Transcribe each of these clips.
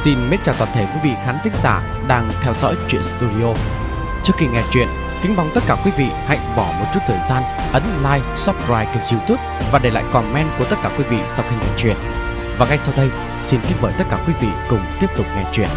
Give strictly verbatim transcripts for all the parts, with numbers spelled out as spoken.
Xin mến chào toàn thể quý vị khán thính giả đang theo dõi Truyện Studio. Trước khi nghe chuyện, kính mong tất cả quý vị hãy bỏ một chút thời gian ấn like, subscribe kênh YouTube và để lại comment của tất cả quý vị sau khi nghe chuyện. Và ngay sau đây, xin kính mời tất cả quý vị cùng tiếp tục nghe chuyện.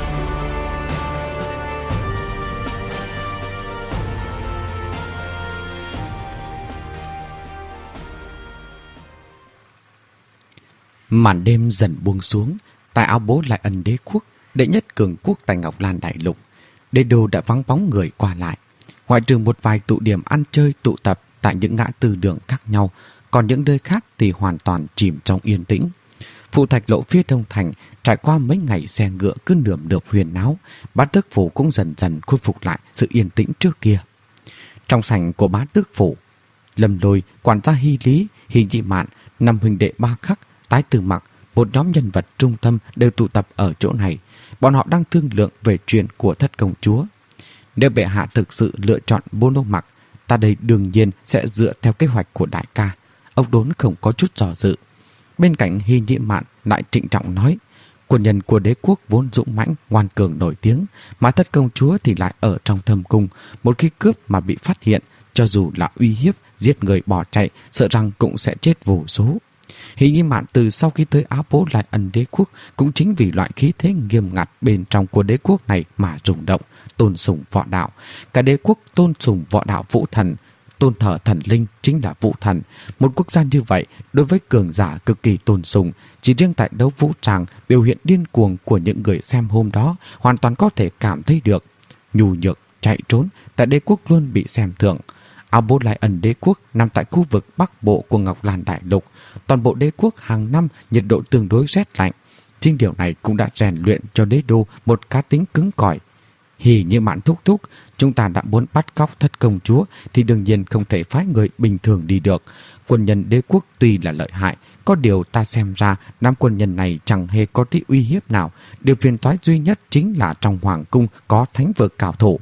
Màn đêm dần buông xuống, tại áo bố Lại Ân đế quốc, đệ nhất cường quốc tại Ngọc Lan đại lục, đế đô đã vắng bóng người qua lại. Ngoại trừ một vài tụ điểm ăn chơi tụ tập tại những ngã tư đường khác nhau, còn những nơi khác thì hoàn toàn chìm trong yên tĩnh. Phụ Thạch Lộ phía đông thành, trải qua mấy ngày xe ngựa cứ nườm nượp huyền náo, Bá Tước phủ cũng dần dần khôi phục lại sự yên tĩnh trước kia. Trong sảnh của Bá Tước phủ, Lâm Lôi, quản gia Hy Lý, Hy Nhị Mạn, năm huynh đệ Ba Khắc, Tái Từ Mặc, một nhóm nhân vật trung tâm đều tụ tập ở chỗ này. Bọn họ đang thương lượng về chuyện của thất công chúa. Nếu bệ hạ thực sự lựa chọn Bôn Đông Mặc, ta đây đương nhiên sẽ dựa theo kế hoạch của đại ca. Ông Đốn không có chút dò dự. Bên cạnh Hy Nhị Mạn lại trịnh trọng nói, quân nhân của đế quốc vốn dũng mãnh, ngoan cường nổi tiếng, mà thất công chúa thì lại ở trong thâm cung. Một khi cướp mà bị phát hiện, cho dù là uy hiếp, giết người bỏ chạy, sợ rằng cũng sẽ chết vô số. Hy Nhị Mạn từ sau khi tới áo bố Lại Ân đế quốc cũng chính vì loại khí thế nghiêm ngặt bên trong của đế quốc này mà rung động, tôn sùng võ đạo. Cả đế quốc tôn sùng võ đạo vũ thần, tôn thờ thần linh chính là vũ thần. Một quốc gia như vậy đối với cường giả cực kỳ tôn sùng. Chỉ riêng tại đấu vũ tràng, biểu hiện điên cuồng của những người xem hôm đó hoàn toàn có thể cảm thấy được. Nhu nhược, chạy trốn tại đế quốc luôn bị xem thường. Áo bố Lại Ân đế quốc nằm tại khu vực bắc bộ của Ngọc Lan đại lục. Toàn bộ đế quốc hàng năm nhiệt độ tương đối rét lạnh. Chính điều này cũng đã rèn luyện cho đế đô một cá tính cứng cỏi. Hỉ Như Mạn thúc thúc, chúng ta đã muốn bắt cóc thất công chúa thì đương nhiên không thể phái người bình thường đi được. Quân nhân đế quốc tuy là lợi hại, có điều ta xem ra năm quân nhân này chẳng hề có tí uy hiếp nào. Điều phiền toái duy nhất chính là trong hoàng cung có thánh vực cao thủ.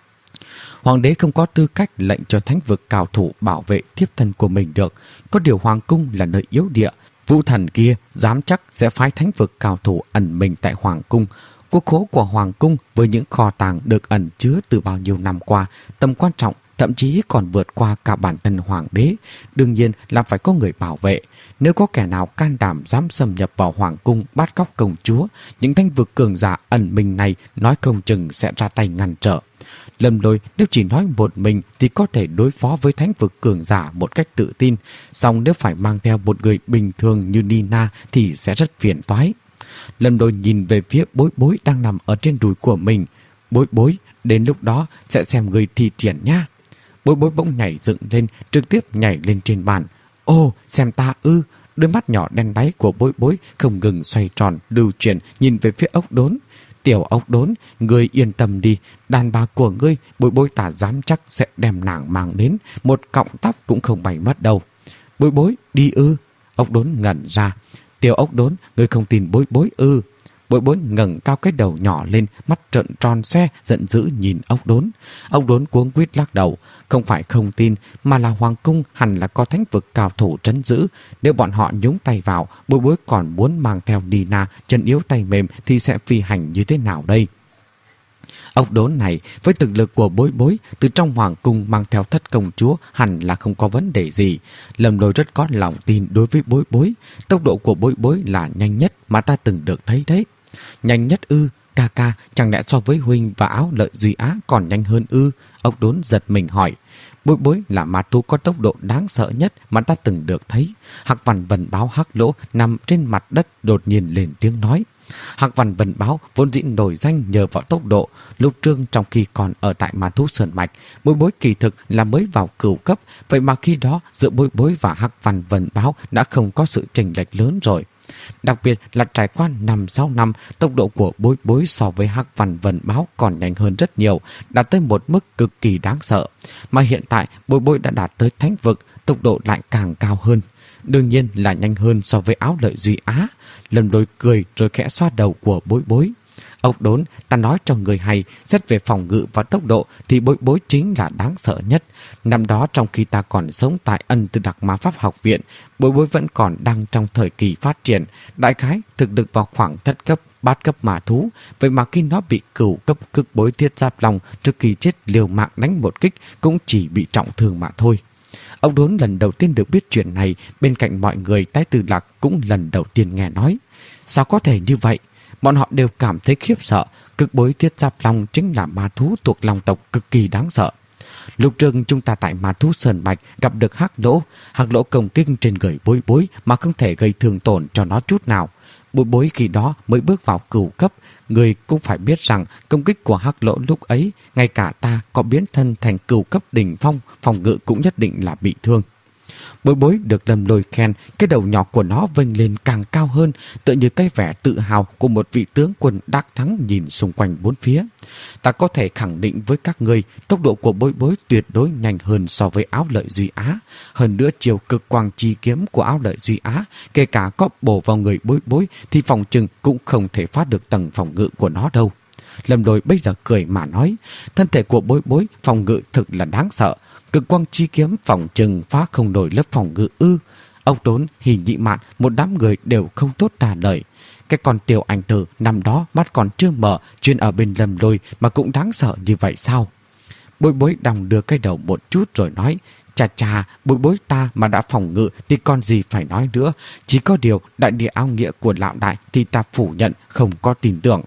Hoàng đế không có tư cách lệnh cho thánh vực cao thủ bảo vệ thiếp thân của mình được. Có điều hoàng cung là nơi yếu địa. Vũ thần kia dám chắc sẽ phái thánh vực cao thủ ẩn mình tại hoàng cung. Quốc khố của hoàng cung với những kho tàng được ẩn chứa từ bao nhiêu năm qua, tầm quan trọng thậm chí còn vượt qua cả bản thân hoàng đế. Đương nhiên là phải có người bảo vệ. Nếu có kẻ nào can đảm dám xâm nhập vào hoàng cung bắt cóc công chúa, những thánh vực cường giả ẩn mình này nói không chừng sẽ ra tay ngăn trở. Lâm Lôi nếu chỉ nói một mình thì có thể đối phó với thánh vực cường giả một cách tự tin, song nếu phải mang theo một người bình thường như Nina thì sẽ rất phiền toái. Lâm Lôi nhìn về phía Bối Bối đang nằm ở trên đùi của mình. Bối Bối, đến lúc đó sẽ xem người thi triển nha. Bối Bối bỗng nhảy dựng lên, trực tiếp nhảy lên trên bàn. Ô, xem ta ư. Đôi mắt nhỏ đen đáy của Bối Bối không ngừng xoay tròn, lưu chuyển nhìn về phía Ốc Đốn. Tiểu Ốc Đốn, ngươi yên tâm đi, đàn bà của ngươi Bối Bối ta dám chắc sẽ đem nàng mang đến, một cọng tóc cũng không bay mất đâu. Bối Bối, đi ư? Ốc Đốn ngẩn ra. Tiểu Ốc Đốn, ngươi không tin Bối Bối ư? Bối Bối ngẩng cao cái đầu nhỏ lên, mắt trợn tròn xoe, giận dữ nhìn Ốc Đốn. Ốc Đốn cuống quýt lắc đầu, không phải không tin, mà là hoàng cung hẳn là có thánh vực cao thủ trấn giữ. Nếu bọn họ nhúng tay vào, Bối Bối còn muốn mang theo Nina chân yếu tay mềm thì sẽ phi hành như thế nào đây? Ốc Đốn này với thực lực của Bối Bối từ trong hoàng cung mang theo thất công chúa hẳn là không có vấn đề gì. Lâm Lôi rất có lòng tin đối với Bối Bối. Tốc độ của Bối Bối là nhanh nhất mà ta từng được thấy đấy. Nhanh nhất ư? Ca ca, chẳng lẽ so với huynh và Áo Lợi Duy Á còn nhanh hơn ư? Ốc Đốn giật mình hỏi. Bối Bối là ma thú có tốc độ đáng sợ nhất mà ta từng được thấy. Hạc Văn Vân Báo Hắc Lỗ nằm trên mặt đất đột nhiên lên tiếng nói. Hạc Văn Vân Báo vốn dĩ nổi danh nhờ vào tốc độ. Lúc Trương trong khi còn ở tại ma thú Sơn Mạch, Bối Bối kỳ thực là mới vào cửu cấp. Vậy mà khi đó giữa Bối Bối và Hạc Văn Vân Báo đã không có sự chênh lệch lớn rồi. Đặc biệt là trải qua năm sáu năm, tốc độ của Bối Bối so với Hắc Văn Vân Báo còn nhanh hơn rất nhiều, đạt tới một mức cực kỳ đáng sợ. Mà hiện tại Bối Bối đã đạt tới thánh vực, tốc độ lại càng cao hơn. Đương nhiên là nhanh hơn so với Áo Lợi Duy Á. Lâm Lôi cười rồi khẽ xoa đầu của Bối Bối. Ốc Đốn, ta nói cho người hay, xét về phòng ngự và tốc độ thì Bối Bối chính là đáng sợ nhất. Năm đó trong khi ta còn sống tại Ân Tư Đặc Ma Pháp Học Viện, Bối Bối vẫn còn đang trong thời kỳ phát triển, đại khái thực lực vào khoảng thất cấp, bát cấp ma thú. Vậy mà khi nó bị cửu cấp Cực Bối Thiết Giáp Long trước khi chết liều mạng đánh một kích cũng chỉ bị trọng thương mà thôi. Ốc Đốn lần đầu tiên được biết chuyện này, bên cạnh mọi người Tái Tư Lạc cũng lần đầu tiên nghe nói. Sao có thể như vậy? Bọn họ đều cảm thấy khiếp sợ. Cực Bối Thiết Giáp Long chính là ma thú thuộc Long tộc cực kỳ đáng sợ. Lúc trước chúng ta tại ma thú Sơn Mạch gặp được Hắc Lỗ. Hắc Lỗ công kích trên người Bối Bối mà không thể gây thương tổn cho nó chút nào. Bối Bối khi đó mới bước vào cửu cấp. Người cũng phải biết rằng công kích của Hắc Lỗ lúc ấy, ngay cả ta có biến thân thành cửu cấp đỉnh phong, phòng ngự cũng nhất định là bị thương. Bối Bối được Lâm Lôi khen, cái đầu nhỏ của nó vênh lên càng cao hơn, tựa như cái vẻ tự hào của một vị tướng quân đắc thắng nhìn xung quanh bốn phía. Ta có thể khẳng định với các người, tốc độ của Bối Bối tuyệt đối nhanh hơn so với Áo Lợi Duy Á. Hơn nữa chiều cực quang chi kiếm của Áo Lợi Duy Á, kể cả có bổ vào người Bối Bối thì phòng trừng cũng không thể phá được tầng phòng ngự của nó đâu. Lâm Lôi bây giờ cười mà nói, thân thể của Bối Bối phòng ngự thực là đáng sợ. Cực quang chi kiếm phòng trừng phá không nổi lớp phòng ngự ư? Ốc Đốn, Hỉ Nhị Mạn, một đám người đều không tốt trả lời. Cái con Tiểu Ảnh Tử năm đó mắt còn chưa mở, chuyên ở bên Lâm Lôi mà cũng đáng sợ như vậy sao? Bối Bối đong đưa cái đầu một chút rồi nói, chà chà, Bối Bối ta mà đã phòng ngự thì còn gì phải nói nữa. Chỉ có điều đại địa áo nghĩa của lão đại thì ta phủ nhận, không có tin tưởng.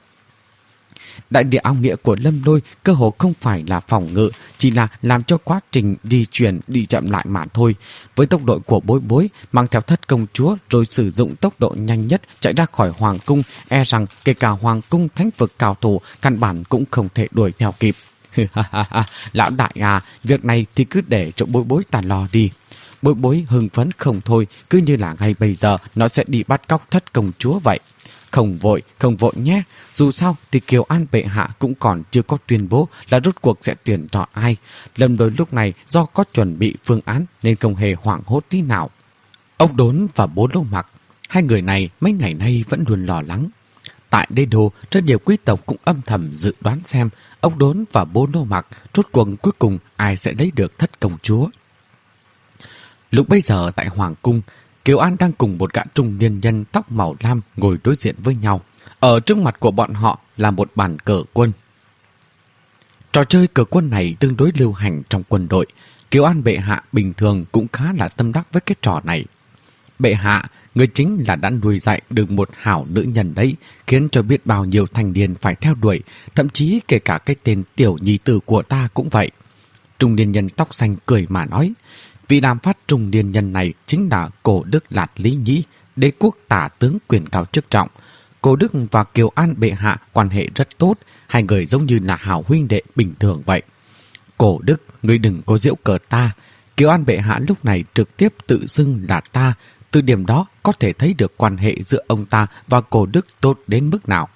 Đại địa áo nghĩa của Lâm Lôi cơ hồ không phải là phòng ngự, chỉ là làm cho quá trình di chuyển đi chậm lại mà thôi. Với tốc độ của Bối Bối mang theo thất công chúa rồi sử dụng tốc độ nhanh nhất chạy ra khỏi hoàng cung, e rằng kể cả hoàng cung thánh vực cao thủ căn bản cũng không thể đuổi theo kịp. Lão đại à, việc này thì cứ để cho Bối Bối ta lo đi. Bối Bối hưng phấn không thôi, cứ như là ngay bây giờ nó sẽ đi bắt cóc thất công chúa vậy. Không vội, không vội nhé. Dù sao thì Kiều An bệ hạ cũng còn chưa có tuyên bố là rốt cuộc sẽ tuyển chọn ai. Lâm Lôi lúc này do có chuẩn bị phương án nên không hề hoảng hốt tí nào. Ốc Đốn và Bố Lô Mặc, hai người này mấy ngày nay vẫn luôn lo lắng. Tại Đế Đô, rất nhiều quý tộc cũng âm thầm dự đoán xem Ốc Đốn và Bố Lô Mặc rốt cuộc cuối cùng ai sẽ lấy được thất công chúa. Lúc bây giờ tại Hoàng Cung, Kiều An đang cùng một gã trung niên nhân tóc màu lam ngồi đối diện với nhau. Ở trước mặt của bọn họ là một bàn cờ quân. Trò chơi cờ quân này tương đối lưu hành trong quân đội. Kiều An bệ hạ bình thường cũng khá là tâm đắc với cái trò này. Bệ hạ, người chính là đã nuôi dạy được một hảo nữ nhân đấy, khiến cho biết bao nhiêu thanh niên phải theo đuổi, thậm chí kể cả cái tên tiểu nhi tử của ta cũng vậy. Trung niên nhân tóc xanh cười mà nói, vị đàm phát trung niên nhân này chính là Cổ Đức Lạt Lý Nhĩ, đế quốc tả tướng quyền cao chức trọng. Cổ Đức và Kiều An bệ hạ quan hệ rất tốt, hai người giống như là hảo huynh đệ bình thường vậy. Cổ Đức, ngươi đừng có giễu cợt ta. Kiều An bệ hạ lúc này trực tiếp tự xưng là ta. Từ điểm đó có thể thấy được quan hệ giữa ông ta và Cổ Đức tốt đến mức nào.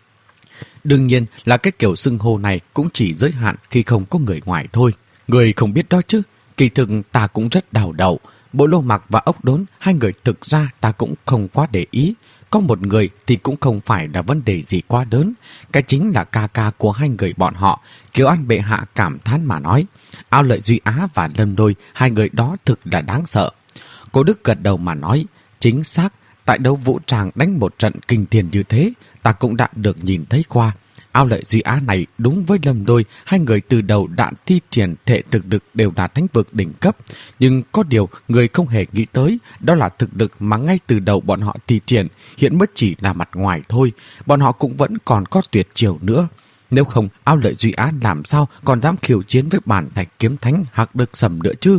Đương nhiên là cái kiểu xưng hô này cũng chỉ giới hạn khi không có người ngoài thôi. Người không biết đó chứ. Kỳ thực ta cũng rất đau đầu. Bộ Lô Mặc và Ốc Đốn, hai người thực ra ta cũng không quá để ý. Có một người thì cũng không phải là vấn đề gì quá lớn. Cái chính là ca ca của hai người bọn họ. Kiều An bệ hạ cảm thán mà nói, Ao Lợi Duy Á và Lâm Đôi, hai người đó thực là đáng sợ. Cô Đức gật đầu mà nói, chính xác, tại đấu vũ tràng đánh một trận kinh thiên như thế, ta cũng đã được nhìn thấy qua. Ao Lợi Duy Á này đúng với Lâm Đôi, hai người từ đầu đã thi triển thể thực lực đều là thánh vực đỉnh cấp. Nhưng có điều người không hề nghĩ tới, đó là thực lực mà ngay từ đầu bọn họ thi triển, hiện mới chỉ là mặt ngoài thôi. Bọn họ cũng vẫn còn có tuyệt chiêu nữa. Nếu không, Ao Lợi Duy Á làm sao còn dám khiêu chiến với bản thạch kiếm thánh Hạc Được Sầm nữa chứ?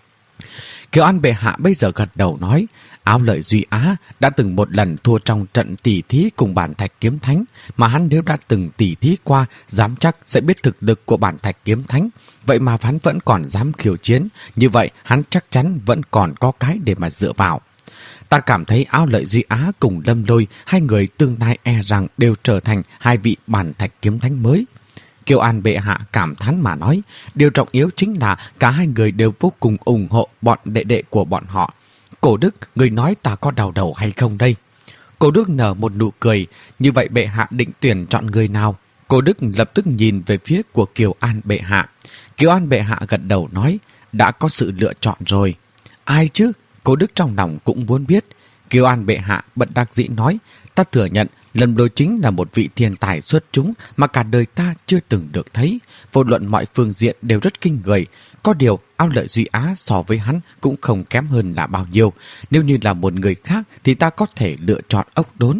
Kiều An bệ hạ bây giờ gật đầu nói, Ao Lợi Duy Á đã từng một lần thua trong trận tỉ thí cùng bản thạch kiếm thánh, mà hắn nếu đã từng tỉ thí qua, dám chắc sẽ biết thực lực của bản thạch kiếm thánh. Vậy mà hắn vẫn còn dám khiêu chiến, như vậy hắn chắc chắn vẫn còn có cái để mà dựa vào. Ta cảm thấy Ao Lợi Duy Á cùng Lâm Lôi, hai người tương lai e rằng đều trở thành hai vị bản thạch kiếm thánh mới. Kiều An bệ hạ cảm thán mà nói, điều trọng yếu chính là cả hai người đều vô cùng ủng hộ bọn đệ đệ của bọn họ. Cổ Đức, người nói ta có đau đầu hay không đây? Cô Đức nở một nụ cười. Như vậy bệ hạ định tuyển chọn người nào? Cô Đức lập tức nhìn về phía của Kiều An bệ hạ. Kiều An bệ hạ gật đầu nói, đã có sự lựa chọn rồi. Ai chứ? Cô Đức trong lòng cũng muốn biết. Kiều An bệ hạ bất đắc dĩ nói, ta thừa nhận Lâm Lôi chính là một vị thiên tài xuất chúng mà cả đời ta chưa từng được thấy. Vô luận mọi phương diện đều rất kinh người. Có điều Ao Lợi Duy Á so với hắn cũng không kém hơn là bao nhiêu. Nếu như là một người khác thì ta có thể lựa chọn Ốc Đốn.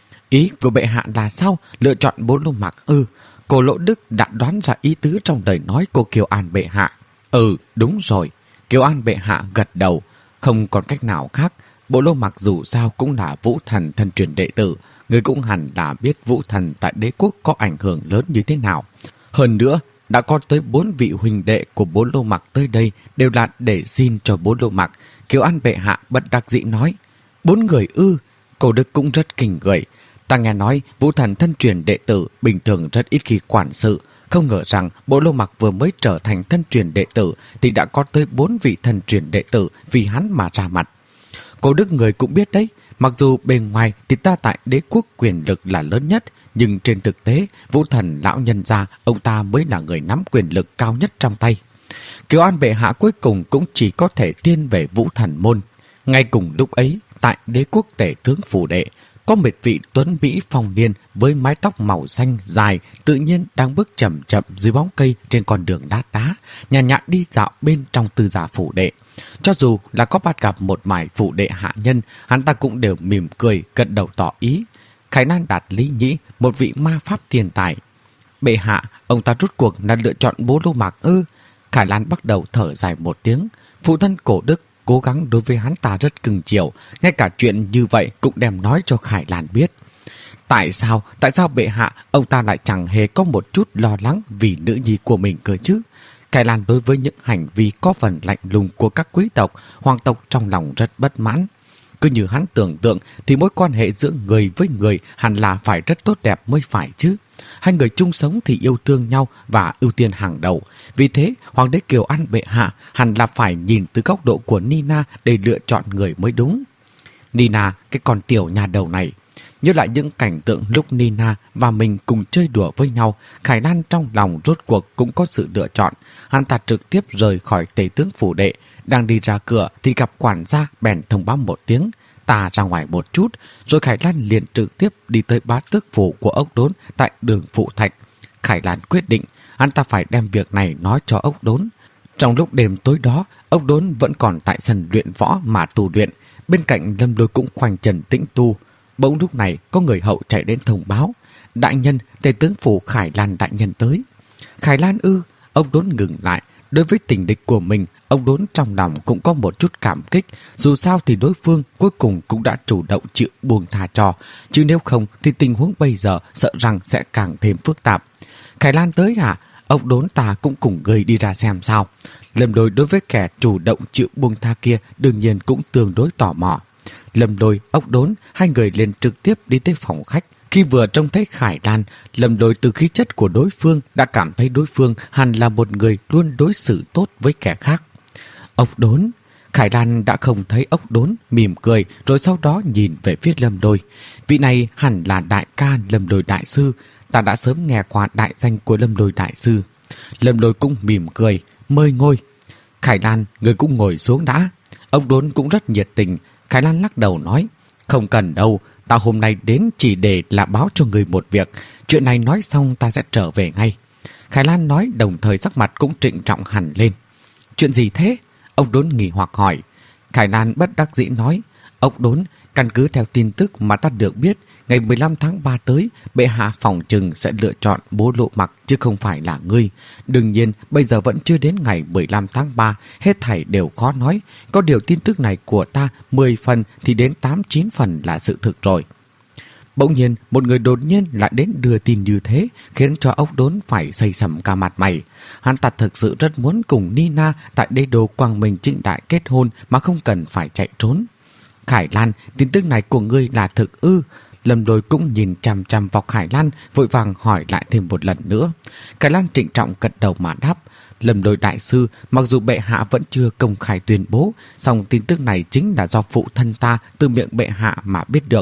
Ý của bệ hạ là sao? Lựa chọn Bố Lô Mặc ư? Cô Lỗ Đức đã đoán ra ý tứ trong lời nói của Kiều An bệ hạ. Ừ, đúng rồi. Kiều An bệ hạ gật đầu. Không còn cách nào khác. Bố Lô Mặc dù sao cũng là Vũ Thần thân truyền đệ tử. Người cũng hẳn là biết Vũ Thần tại đế quốc có ảnh hưởng lớn như thế nào. Hơn nữa, đã có tới bốn vị huynh đệ của Bố Lô Mặc tới đây đều là để xin cho Bố Lô Mặc. Kiều An bệ hạ bất đắc dĩ nói, bốn người ư? Cô Đức cũng rất kinh người. Ta nghe nói Vũ Thần thân truyền đệ tử bình thường rất ít khi quản sự. Không ngờ rằng Bố Lô Mặc vừa mới trở thành thân truyền đệ tử thì đã có tới bốn vị thân truyền đệ tử vì hắn mà ra mặt. Cô Đức người cũng biết đấy, mặc dù bề ngoài thì ta tại đế quốc quyền lực là lớn nhất, nhưng trên thực tế Vũ Thần lão nhân gia ông ta mới là người nắm quyền lực cao nhất trong tay. Kiều An bệ hạ cuối cùng cũng chỉ có thể thiên về Vũ Thần môn. Ngay cùng lúc ấy, tại đế quốc tể tướng phủ đệ, có một vị tuấn mỹ phong niên với mái tóc màu xanh dài tự nhiên đang bước chậm chậm dưới bóng cây trên con đường đá đá, nhàn nhã đi dạo bên trong tư gia phủ đệ. Cho dù là có bắt gặp một vài phủ đệ hạ nhân, hắn ta cũng đều mỉm cười, gật đầu tỏ ý. Khải Lan Đạt Lý Nhĩ, một vị ma pháp thiên tài. Bệ hạ, ông ta rút cuộc là lựa chọn Bố Lô Mặc ư? Khải Lan bắt đầu thở dài một tiếng. Phụ thân Cổ Đức cố gắng đối với hắn ta rất cưng chiều, ngay cả chuyện như vậy cũng đem nói cho Khải Lan biết. Tại sao, tại sao bệ hạ, ông ta lại chẳng hề có một chút lo lắng vì nữ nhi của mình cơ chứ? Khải Lan đối với những hành vi có phần lạnh lùng của các quý tộc, hoàng tộc trong lòng rất bất mãn. Cứ như hắn tưởng tượng thì mối quan hệ giữa người với người hẳn là phải rất tốt đẹp mới phải chứ. Hai người chung sống thì yêu thương nhau và ưu tiên hàng đầu. Vì thế, Hoàng đế Kiều An bệ hạ hẳn là phải nhìn từ góc độ của Nina để lựa chọn người mới đúng. Nina, cái con tiểu nhà đầu này. Nhớ lại những cảnh tượng lúc Nina và mình cùng chơi đùa với nhau, Khải Lan trong lòng rốt cuộc cũng có sự lựa chọn. Hắn ta trực tiếp rời khỏi tể tướng phủ đệ. Đang đi ra cửa thì gặp quản gia bèn thông báo một tiếng, ta ra ngoài một chút, rồi Khải Lan liền trực tiếp đi tới bá tước phủ của Ốc Đốn tại đường Phụ Thạch. Khải Lan quyết định hắn ta phải đem việc này nói cho Ốc Đốn. Trong lúc đêm tối đó, Ốc Đốn vẫn còn tại sân luyện võ mà tu luyện, bên cạnh Lâm Lôi cũng khoanh chân tĩnh tu. Bỗng lúc này có người hậu chạy đến thông báo, đại nhân, tể tướng phủ Khải Lan đại nhân tới. Khải Lan ư? Ốc Đốn ngừng lại. Đối với tình địch của mình, ông Đốn trong lòng cũng có một chút cảm kích. Dù sao thì đối phương cuối cùng cũng đã chủ động chịu buông tha cho, chứ nếu không thì tình huống bây giờ sợ rằng sẽ càng thêm phức tạp. Khải Lan tới à? Ông Đốn ta cũng cùng người đi ra xem sao. Lâm Lôi đối với kẻ chủ động chịu buông tha kia đương nhiên cũng tương đối tò mò. Lâm Lôi, Ốc Đốn, hai người liền trực tiếp đi tới phòng khách. Khi vừa trông thấy Khải Lan, Lâm Lôi từ khí chất của đối phương đã cảm thấy đối phương hẳn là một người luôn đối xử tốt với kẻ khác. Ốc Đốn. Khải Lan đã không thấy Ốc Đốn, mỉm cười rồi sau đó nhìn về phía Lâm Lôi. Vị này hẳn là đại ca Lâm Lôi đại sư. Ta đã sớm nghe qua đại danh của Lâm Lôi đại sư. Lâm Lôi cũng mỉm cười, mời ngồi. Khải Lan, người cũng ngồi xuống đã. Ốc Đốn cũng rất nhiệt tình. Khải Lan lắc đầu nói, không cần đâu, ta hôm nay đến chỉ để là báo cho người một việc. Chuyện này nói xong ta sẽ trở về ngay. Khải Lan nói đồng thời sắc mặt cũng trịnh trọng hẳn lên. Chuyện gì thế? Ông Đốn nghi hoặc hỏi. Khải Lan bất đắc dĩ nói, Ốc Đốn, căn cứ theo tin tức mà ta được biết, ngày mười lăm tháng ba tới, bệ hạ phòng trừng sẽ lựa chọn Bố Lộ Mặc chứ không phải là ngươi. Đương nhiên, bây giờ vẫn chưa đến ngày mười lăm tháng ba, hết thảy đều khó nói. Có điều tin tức này của ta mười phần thì đến tám chín phần là sự thực rồi. Bỗng nhiên, một người đột nhiên lại đến đưa tin như thế, khiến cho Ốc Đốn phải xây sầm cả mặt mày. Hắn ta thực sự rất muốn cùng Nina tại đế đô Quang Minh Trịnh Đại kết hôn mà không cần phải chạy trốn. Khải Lan, tin tức này của ngươi là thực ư? Lâm Lôi cũng nhìn chằm chằm vào Khải Lan, vội vàng hỏi lại thêm một lần nữa. Khải Lan trịnh trọng gật đầu mà đáp. Lâm Lôi đại sư, mặc dù bệ hạ vẫn chưa công khai tuyên bố, song tin tức này chính là do phụ thân ta từ miệng bệ hạ mà biết được.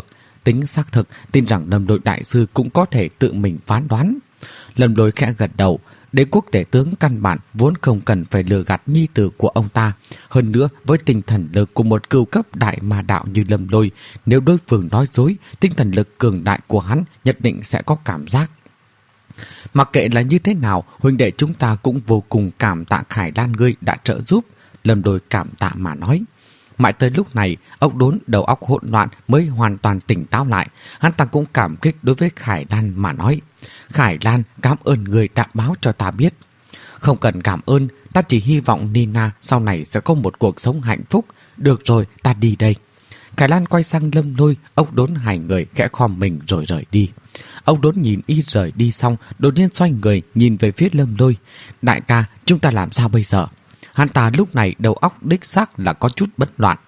tính xác thực, tin rằng Lâm Lôi đại sư cũng có thể tự mình phán đoán. Lâm Lôi khẽ gật đầu. Đế quốc tể tướng căn bản vốn không cần phải lừa gạt nhi tử của ông ta. Hơn nữa, với tinh thần lực của một cửu cấp đại ma đạo như Lâm Lôi, nếu đối phương nói dối, tinh thần lực cường đại của hắn nhất định sẽ có cảm giác. Mặc kệ là như thế nào, huynh đệ chúng ta cũng vô cùng cảm tạ Khải Lan ngươi đã trợ giúp. Lâm Lôi cảm tạ mà nói. Mãi tới lúc này, Ốc Đốn đầu óc hỗn loạn mới hoàn toàn tỉnh táo lại. Hắn ta cũng cảm kích đối với Khải Lan mà nói. Khải Lan, cảm ơn người đã báo cho ta biết. Không cần cảm ơn, ta chỉ hy vọng Nina sau này sẽ có một cuộc sống hạnh phúc. Được rồi, ta đi đây. Khải Lan quay sang Lâm Lôi, Ốc Đốn hai người khẽ khom mình rồi rời đi. Ốc Đốn nhìn y rời đi xong, đột nhiên xoay người nhìn về phía Lâm Lôi. Đại ca, chúng ta làm sao bây giờ? Hắn ta lúc này đầu óc đích xác là có chút bất loạn.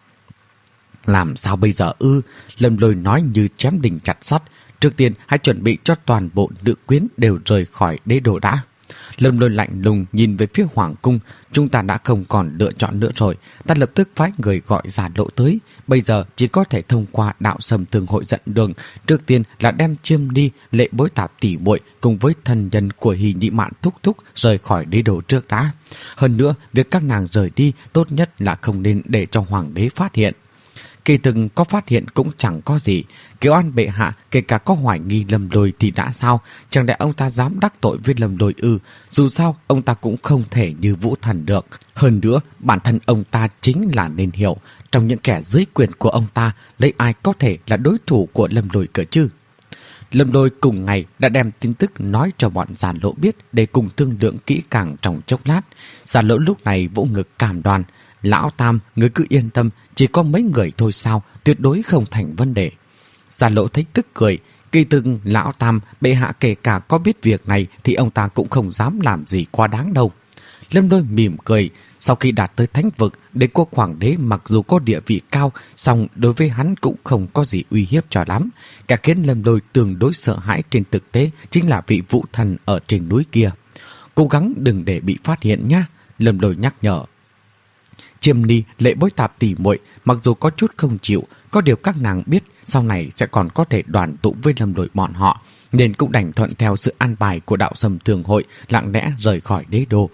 Làm sao bây giờ ư? Lâm Lôi nói như chém đinh chặt sắt. Trước tiên hãy chuẩn bị cho toàn bộ nữ quyến đều rời khỏi đế đô đã. Lâm Lôi lạnh lùng nhìn về phía hoàng cung. Chúng ta đã không còn lựa chọn nữa rồi. Ta lập tức phái người gọi Giả Lộ tới. Bây giờ chỉ có thể thông qua đạo sầm thường hội dẫn đường. Trước tiên là đem Chiêm Ni, Lệ Bối Tạp tỷ muội cùng với thân nhân của Hỉ Nhị Mạn thúc thúc rời khỏi đế đô trước đã. Hơn nữa, việc các nàng rời đi tốt nhất là không nên để cho hoàng đế phát hiện. Kỳ thực có phát hiện cũng chẳng có gì. Kiều An bệ hạ kể cả có hoài nghi Lâm Lôi thì đã sao? Chẳng lẽ ông ta dám đắc tội với Lâm Lôi ư? Dù sao ông ta cũng không thể như Vũ Thần được. Hơn nữa bản thân ông ta chính là nên hiểu, trong những kẻ dưới quyền của ông ta, lấy ai có thể là đối thủ của Lâm Lôi cơ chứ? Lâm Lôi cùng ngày đã đem tin tức nói cho bọn Giả Lộ biết để cùng thương lượng kỹ càng trong chốc lát. Giả Lộ lúc này vỗ ngực cam đoan. Lão Tam, người cứ yên tâm, chỉ có mấy người thôi sao, tuyệt đối không thành vấn đề. Giả Lộ thấy tức cười. Kỳ thực Lão Tam, bệ hạ kể cả có biết việc này thì ông ta cũng không dám làm gì quá đáng đâu. Lâm Lôi mỉm cười. Sau khi đạt tới thánh vực, đế quốc hoàng đế mặc dù có địa vị cao, song đối với hắn cũng không có gì uy hiếp cho lắm. Cả khiến Lâm Lôi tương đối sợ hãi trên thực tế chính là vị Vũ Thần ở trên núi kia. Cố gắng đừng để bị phát hiện nhá, Lâm Lôi nhắc nhở. Chiêm Ni, Lệ Bối Tạp tỉ muội mặc dù có chút không chịu, có điều các nàng biết sau này sẽ còn có thể đoàn tụ với Lâm Lôi bọn họ, nên cũng đành thuận theo sự an bài của đạo sầm thường hội, lặng lẽ rời khỏi đế đô.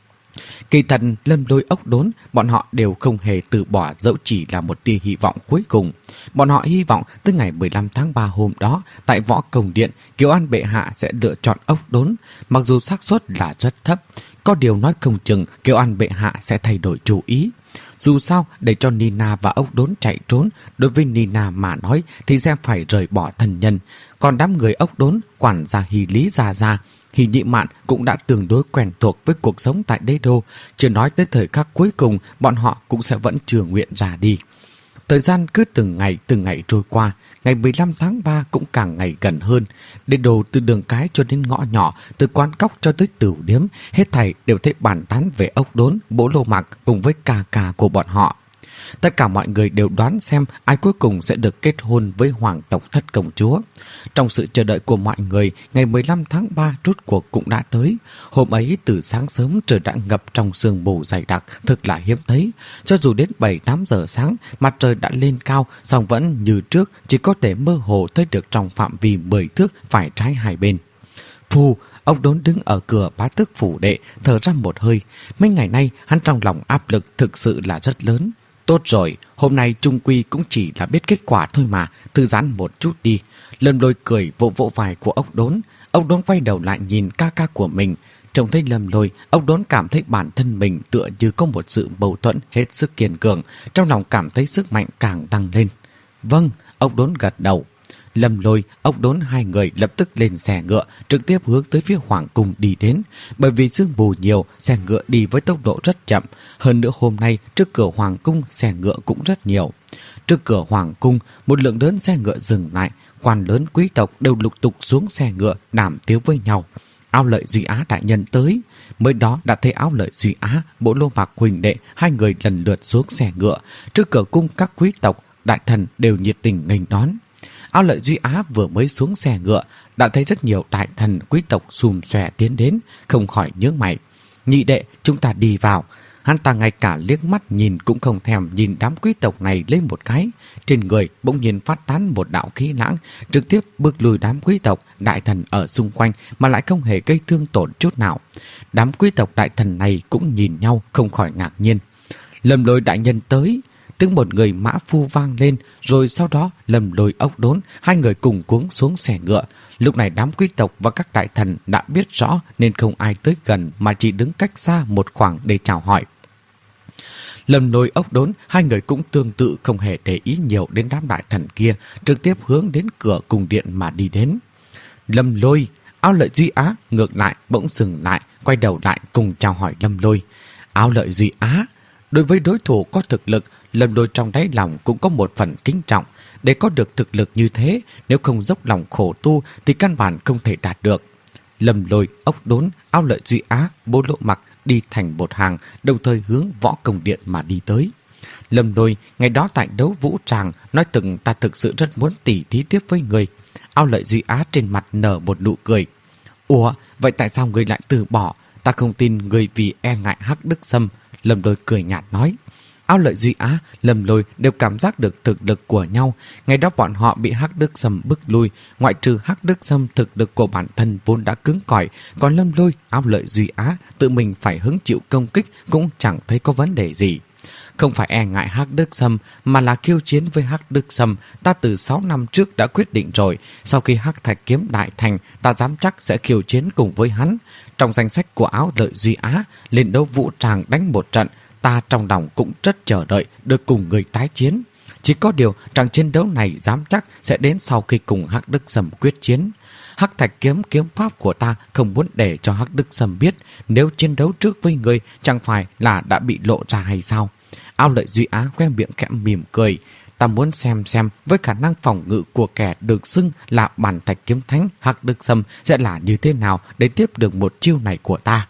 Kỳ thật Lâm Lôi, Ốc Đốn, bọn họ đều không hề từ bỏ dẫu chỉ là một tia hy vọng cuối cùng. Bọn họ hy vọng tới ngày mười lăm tháng ba hôm đó, tại Võ Công Điện, Kiều An bệ hạ sẽ lựa chọn Ốc Đốn, mặc dù xác suất là rất thấp. Có điều nói không chừng Kiều An bệ hạ sẽ thay đổi chủ ý. Dù sao, để cho Nina và Ốc Đốn chạy trốn, đối với Nina mà nói thì sẽ phải rời bỏ thân nhân. Còn đám người Ốc Đốn, quản gia Hỉ Lý Gia Gia, Hỉ Nhị Mạn cũng đã tương đối quen thuộc với cuộc sống tại đế đô. Chưa nói tới thời khắc cuối cùng, bọn họ cũng sẽ vẫn chưa nguyện ra đi. Thời gian cứ từng ngày từng ngày trôi qua, ngày mười lăm tháng ba cũng càng ngày gần hơn. Đế đô từ đường cái cho đến ngõ nhỏ, từ quán cóc cho tới tửu điếm, hết thảy đều thấy bàn tán về Ốc Đốn, Bố Lô Mặc cùng với ca ca của bọn họ. Tất cả mọi người đều đoán xem ai cuối cùng sẽ được kết hôn với hoàng tộc thất công chúa. Trong sự chờ đợi của mọi người, ngày mười lăm tháng ba rốt cuộc cũng đã tới. Hôm ấy từ sáng sớm trời đã ngập trong sương mù dày đặc, thực là hiếm thấy. Cho dù đến bảy tám giờ sáng, mặt trời đã lên cao, song vẫn như trước, chỉ có thể mơ hồ thấy được trong phạm vi mười thước phải trái hai bên. Phù, ông Đốn đứng ở cửa bá tước phủ đệ, thở ra một hơi. Mấy ngày nay, hắn trong lòng áp lực thực sự là rất lớn. Tốt rồi, hôm nay trung quy cũng chỉ là biết kết quả thôi mà, thư giãn một chút đi. Lâm Lôi cười vỗ vỗ vai của Ốc Đốn. Ốc Đốn quay đầu lại nhìn ca ca của mình. Trông thấy Lâm Lôi, Ốc Đốn cảm thấy bản thân mình tựa như có một sự mâu thuẫn hết sức kiên cường. Trong lòng cảm thấy sức mạnh càng tăng lên. Vâng, Ốc Đốn gật đầu. Lâm Lôi, Ốc Đốn hai người lập tức lên xe ngựa, trực tiếp hướng tới phía hoàng cung đi đến. Bởi vì sương mù nhiều, xe ngựa đi với tốc độ rất chậm. Hơn nữa hôm nay, trước cửa hoàng cung, xe ngựa cũng rất nhiều. Trước cửa hoàng cung, một lượng lớn xe ngựa dừng lại. Quan lớn quý tộc đều lục tục xuống xe ngựa, đàm tiếu với nhau. Ao Lợi Duy Á đại nhân tới. Mới đó đã thấy Ao Lợi Duy Á, Bố Lô Mặc huỳnh đệ, hai người lần lượt xuống xe ngựa. Trước cửa cung, các quý tộc, đại thần đều nhiệt tình nghênh đón. Ao Lợi Duy Á vừa mới xuống xe ngựa, đã thấy rất nhiều đại thần quý tộc xùm xòe tiến đến, không khỏi nhướng mày. Nhị đệ, chúng ta đi vào. hắn ta ngay cả liếc mắt nhìn cũng không thèm nhìn đám quý tộc này lên một cái. Trên người bỗng nhiên phát tán một đạo khí lãng, trực tiếp bước lùi đám quý tộc đại thần ở xung quanh mà lại không hề gây thương tổn chút nào. Đám quý tộc đại thần này cũng nhìn nhau không khỏi ngạc nhiên. Lâm Lôi đại nhân tới. Tiếng một người mã phu vang lên, rồi sau đó Lâm Lôi, Ốc Đốn, hai người cùng cuống xuống xe ngựa. Lúc này đám quý tộc và các đại thần đã biết rõ nên không ai tới gần mà chỉ đứng cách xa một khoảng để chào hỏi. Lâm Lôi, Ốc Đốn, hai người cũng tương tự không hề để ý nhiều đến đám đại thần kia, trực tiếp hướng đến cửa cung điện mà đi đến. Lâm Lôi, Ao Lợi Duy Á ngược lại bỗng dừng lại, quay đầu lại cùng chào hỏi Lâm Lôi. Ao Lợi Duy Á, đối với đối thủ có thực lực, Lâm Lôi trong đáy lòng cũng có một phần kính trọng. Để có được thực lực như thế, nếu không dốc lòng khổ tu thì căn bản không thể đạt được. Lâm Lôi, Ốc Đốn, Ao Lợi Duy Á, Bố Lộ Mặc đi thành một hàng, đồng thời hướng võ công điện mà đi tới. Lâm Lôi, ngày đó tại đấu vũ tràng, nói từng ta thực sự rất muốn tỉ thí tiếp với người. Ao Lợi Duy Á trên mặt nở một nụ cười. Ủa, vậy tại sao người lại từ bỏ? Ta không tin người vì e ngại Hắc Đức Sâm. Lâm Lôi cười nhạt nói. Ao Lợi Duy Á, Lâm Lôi đều cảm giác được thực lực của nhau. Ngày đó bọn họ bị Hắc Đức Sâm bức lui, ngoại trừ Hắc Đức Sâm thực lực của bản thân vốn đã cứng cỏi, còn Lâm Lôi, Ao Lợi Duy Á tự mình phải hứng chịu công kích cũng chẳng thấy có vấn đề gì. Không phải e ngại Hắc Đức Sâm mà là khiêu chiến với Hắc Đức Sâm. Ta từ sáu năm trước đã quyết định rồi, sau khi Hắc Thạch Kiếm đại thành, ta dám chắc sẽ khiêu chiến cùng với hắn. Trong danh sách của Ao Lợi Duy Á, lên đấu vũ tràng đánh một trận, ta trong lòng cũng rất chờ đợi được cùng người tái chiến. Chỉ có điều trận chiến đấu này dám chắc sẽ đến sau khi cùng Hắc Đức Sâm quyết chiến. Hắc Thạch Kiếm kiếm pháp của ta không muốn để cho Hắc Đức Sâm biết, nếu chiến đấu trước với người chẳng phải là đã bị lộ ra hay sao? Ao Lợi Duy Á khoe miệng khẽ mỉm cười. Ta muốn xem xem với khả năng phòng ngự của kẻ được xưng là Bản Thạch Kiếm Thánh Hắc Đức Sâm sẽ là như thế nào để tiếp được một chiêu này của ta.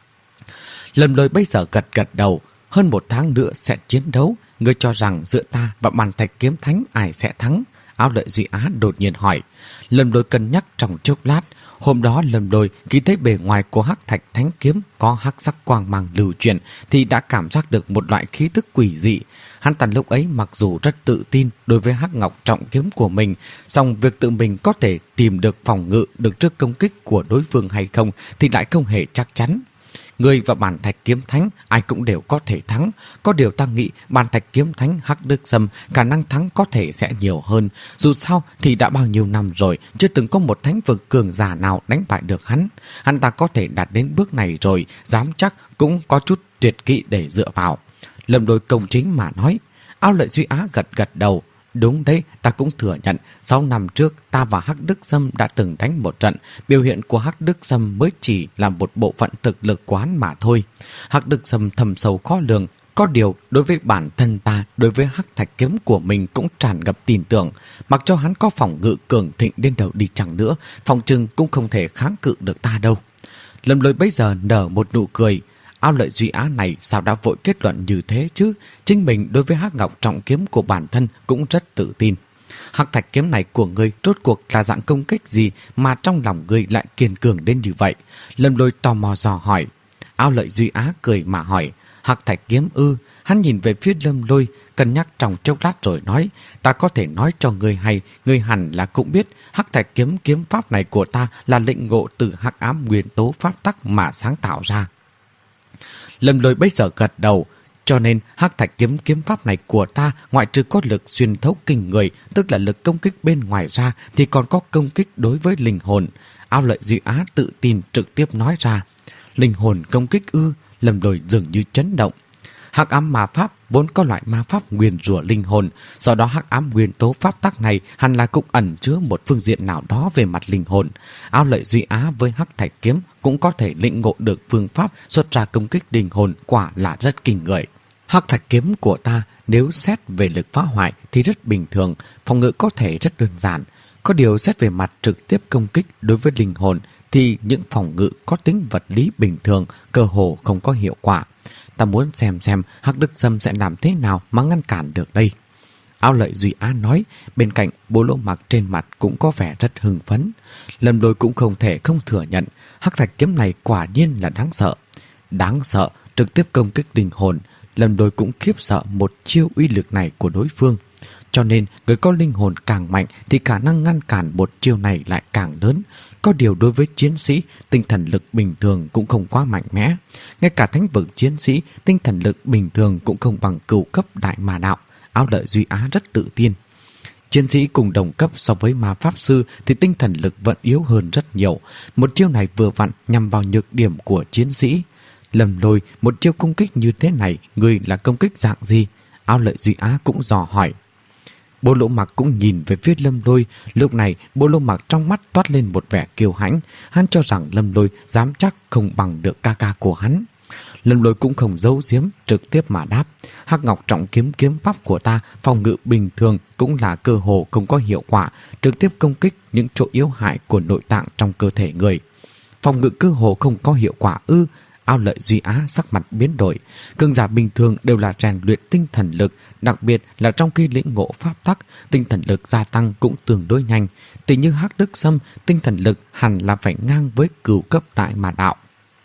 Lâm Lôi bây giờ gật gật đầu. Hơn một tháng nữa sẽ chiến đấu. Ngươi cho rằng giữa ta và Bản Thạch Kiếm Thánh ai sẽ thắng? Ao Lợi Duy Á đột nhiên hỏi. Lâm Lôi cân nhắc trong chốc lát. Hôm đó Lâm Lôi khi thấy bề ngoài của Hắc Thạch Thánh Kiếm có hắc sắc quang mang lưu chuyển thì đã cảm giác được một loại khí tức quỷ dị. Hắn ta lúc ấy mặc dù rất tự tin đối với Hắc Ngọc Trọng Kiếm của mình, song việc tự mình có thể tìm được phòng ngự được trước công kích của đối phương hay không thì lại không hề chắc chắn. Người và Bản Thạch Kiếm Thánh ai cũng đều có thể thắng. Có điều ta nghĩ Bản Thạch Kiếm Thánh Hắc Đức Sâm khả năng thắng có thể sẽ nhiều hơn. Dù sao thì đã bao nhiêu năm rồi, chưa từng có một thánh vực cường giả nào đánh bại được hắn. Hắn ta có thể đạt đến bước này rồi, dám chắc cũng có chút tuyệt kỹ để dựa vào. Lâm Lôi công chính mà nói. Ao Lợi Duy Á gật gật đầu. Đúng đấy, ta cũng thừa nhận, sáu năm trước ta và Hắc Đức Sâm đã từng đánh một trận. Biểu hiện của Hắc Đức Sâm mới chỉ là một bộ phận thực lực của hắn mà thôi. Hắc Đức Sâm thầm sâu khó lường. Có điều, đối với bản thân ta, đối với Hắc Thạch Kiếm của mình cũng tràn ngập tin tưởng. Mặc cho hắn có phòng ngự cường thịnh đến đâu đi chẳng nữa, phòng trừng cũng không thể kháng cự được ta đâu. Lâm Lôi bây giờ nở một nụ cười. Ao Lợi Duy Á này sao đã vội kết luận như thế chứ? Chính mình đối với Hắc Ngọc Trọng Kiếm của bản thân cũng rất tự tin. Hắc Thạch Kiếm này của ngươi rốt cuộc là dạng công kích gì mà trong lòng ngươi lại kiên cường đến như vậy? Lâm Lôi tò mò dò hỏi. Ao Lợi Duy Á cười mà hỏi. Hắc Thạch Kiếm ư? Hắn nhìn về phía Lâm Lôi, cân nhắc trong chốc lát rồi nói. Ta có thể nói cho ngươi hay, ngươi hẳn là cũng biết Hắc Thạch Kiếm kiếm pháp này của ta là lĩnh ngộ từ Hắc Ám Nguyên Tố pháp tắc mà sáng tạo ra. Lâm Lôi bây giờ gật đầu. Cho nên Hắc Thạch Kiếm kiếm pháp này của ta ngoại trừ có lực xuyên thấu kinh người, tức là lực công kích bên ngoài ra, thì còn có công kích đối với linh hồn. Ao Lợi Duy Á tự tin trực tiếp nói ra. Linh hồn công kích ư? Lâm Lôi dường như chấn động. Hắc ám ma pháp vốn có loại ma pháp nguyền rủa linh hồn, do đó Hắc Ám Nguyên Tố pháp tắc này hẳn là cũng ẩn chứa một phương diện nào đó về mặt linh hồn. Ao Lợi Duy Á với Hắc Thạch Kiếm cũng có thể lĩnh ngộ được phương pháp xuất ra công kích linh hồn, quả là rất kinh người. Hắc Thạch Kiếm của ta nếu xét về lực phá hoại thì rất bình thường, phòng ngự có thể rất đơn giản. Có điều xét về mặt trực tiếp công kích đối với linh hồn thì những phòng ngự có tính vật lý bình thường cơ hồ không có hiệu quả. Ta muốn xem xem Hắc Đức Sâm sẽ làm thế nào mà ngăn cản được đây. Ao Lợi Duy Á nói. Bên cạnh Bố Lỗ Mặc trên mặt cũng có vẻ rất hưng phấn. Lâm Lôi cũng không thể không thừa nhận Hắc Thạch Kiếm này quả nhiên là đáng sợ. Đáng sợ trực tiếp công kích linh hồn. Lâm Lôi cũng khiếp sợ một chiêu uy lực này của đối phương. Cho nên người có linh hồn càng mạnh thì khả năng ngăn cản một chiêu này lại càng lớn. Có điều đối với chiến sĩ, tinh thần lực bình thường cũng không quá mạnh mẽ. Ngay cả thánh vực chiến sĩ, tinh thần lực bình thường cũng không bằng cửu cấp đại ma đạo. Áo Lợi Duy Á rất tự tin. Chiến sĩ cùng đồng cấp so với ma pháp sư thì tinh thần lực vẫn yếu hơn rất nhiều. Một chiêu này vừa vặn nhằm vào nhược điểm của chiến sĩ. Lâm Lôi, một chiêu công kích như thế này, người là công kích dạng gì? Áo Lợi Duy Á cũng dò hỏi. Bố Lỗ Mặc cũng nhìn về phía Lâm Lôi. Lúc này Bố Lỗ Mặc trong mắt toát lên một vẻ kiêu hãnh. Hắn cho rằng Lâm Lôi dám chắc không bằng được ca ca của hắn. Lâm Lôi cũng không giấu giếm, trực tiếp mà đáp. Hắc Ngọc Trọng Kiếm kiếm pháp của ta phòng ngự bình thường cũng là cơ hồ không có hiệu quả, trực tiếp công kích những chỗ yếu hại của nội tạng trong cơ thể người. Phòng ngự cơ hồ không có hiệu quả ư? Áo Lợi Duy Á sắc mặt biến đổi. Cường giả bình thường đều là rèn luyện tinh thần lực, đặc biệt là trong khi lĩnh ngộ pháp tắc, tinh thần lực gia tăng cũng tương đối nhanh. Tỷ như Hắc Đức Sâm, tinh thần lực hẳn là phải ngang với cửu cấp đại ma đạo.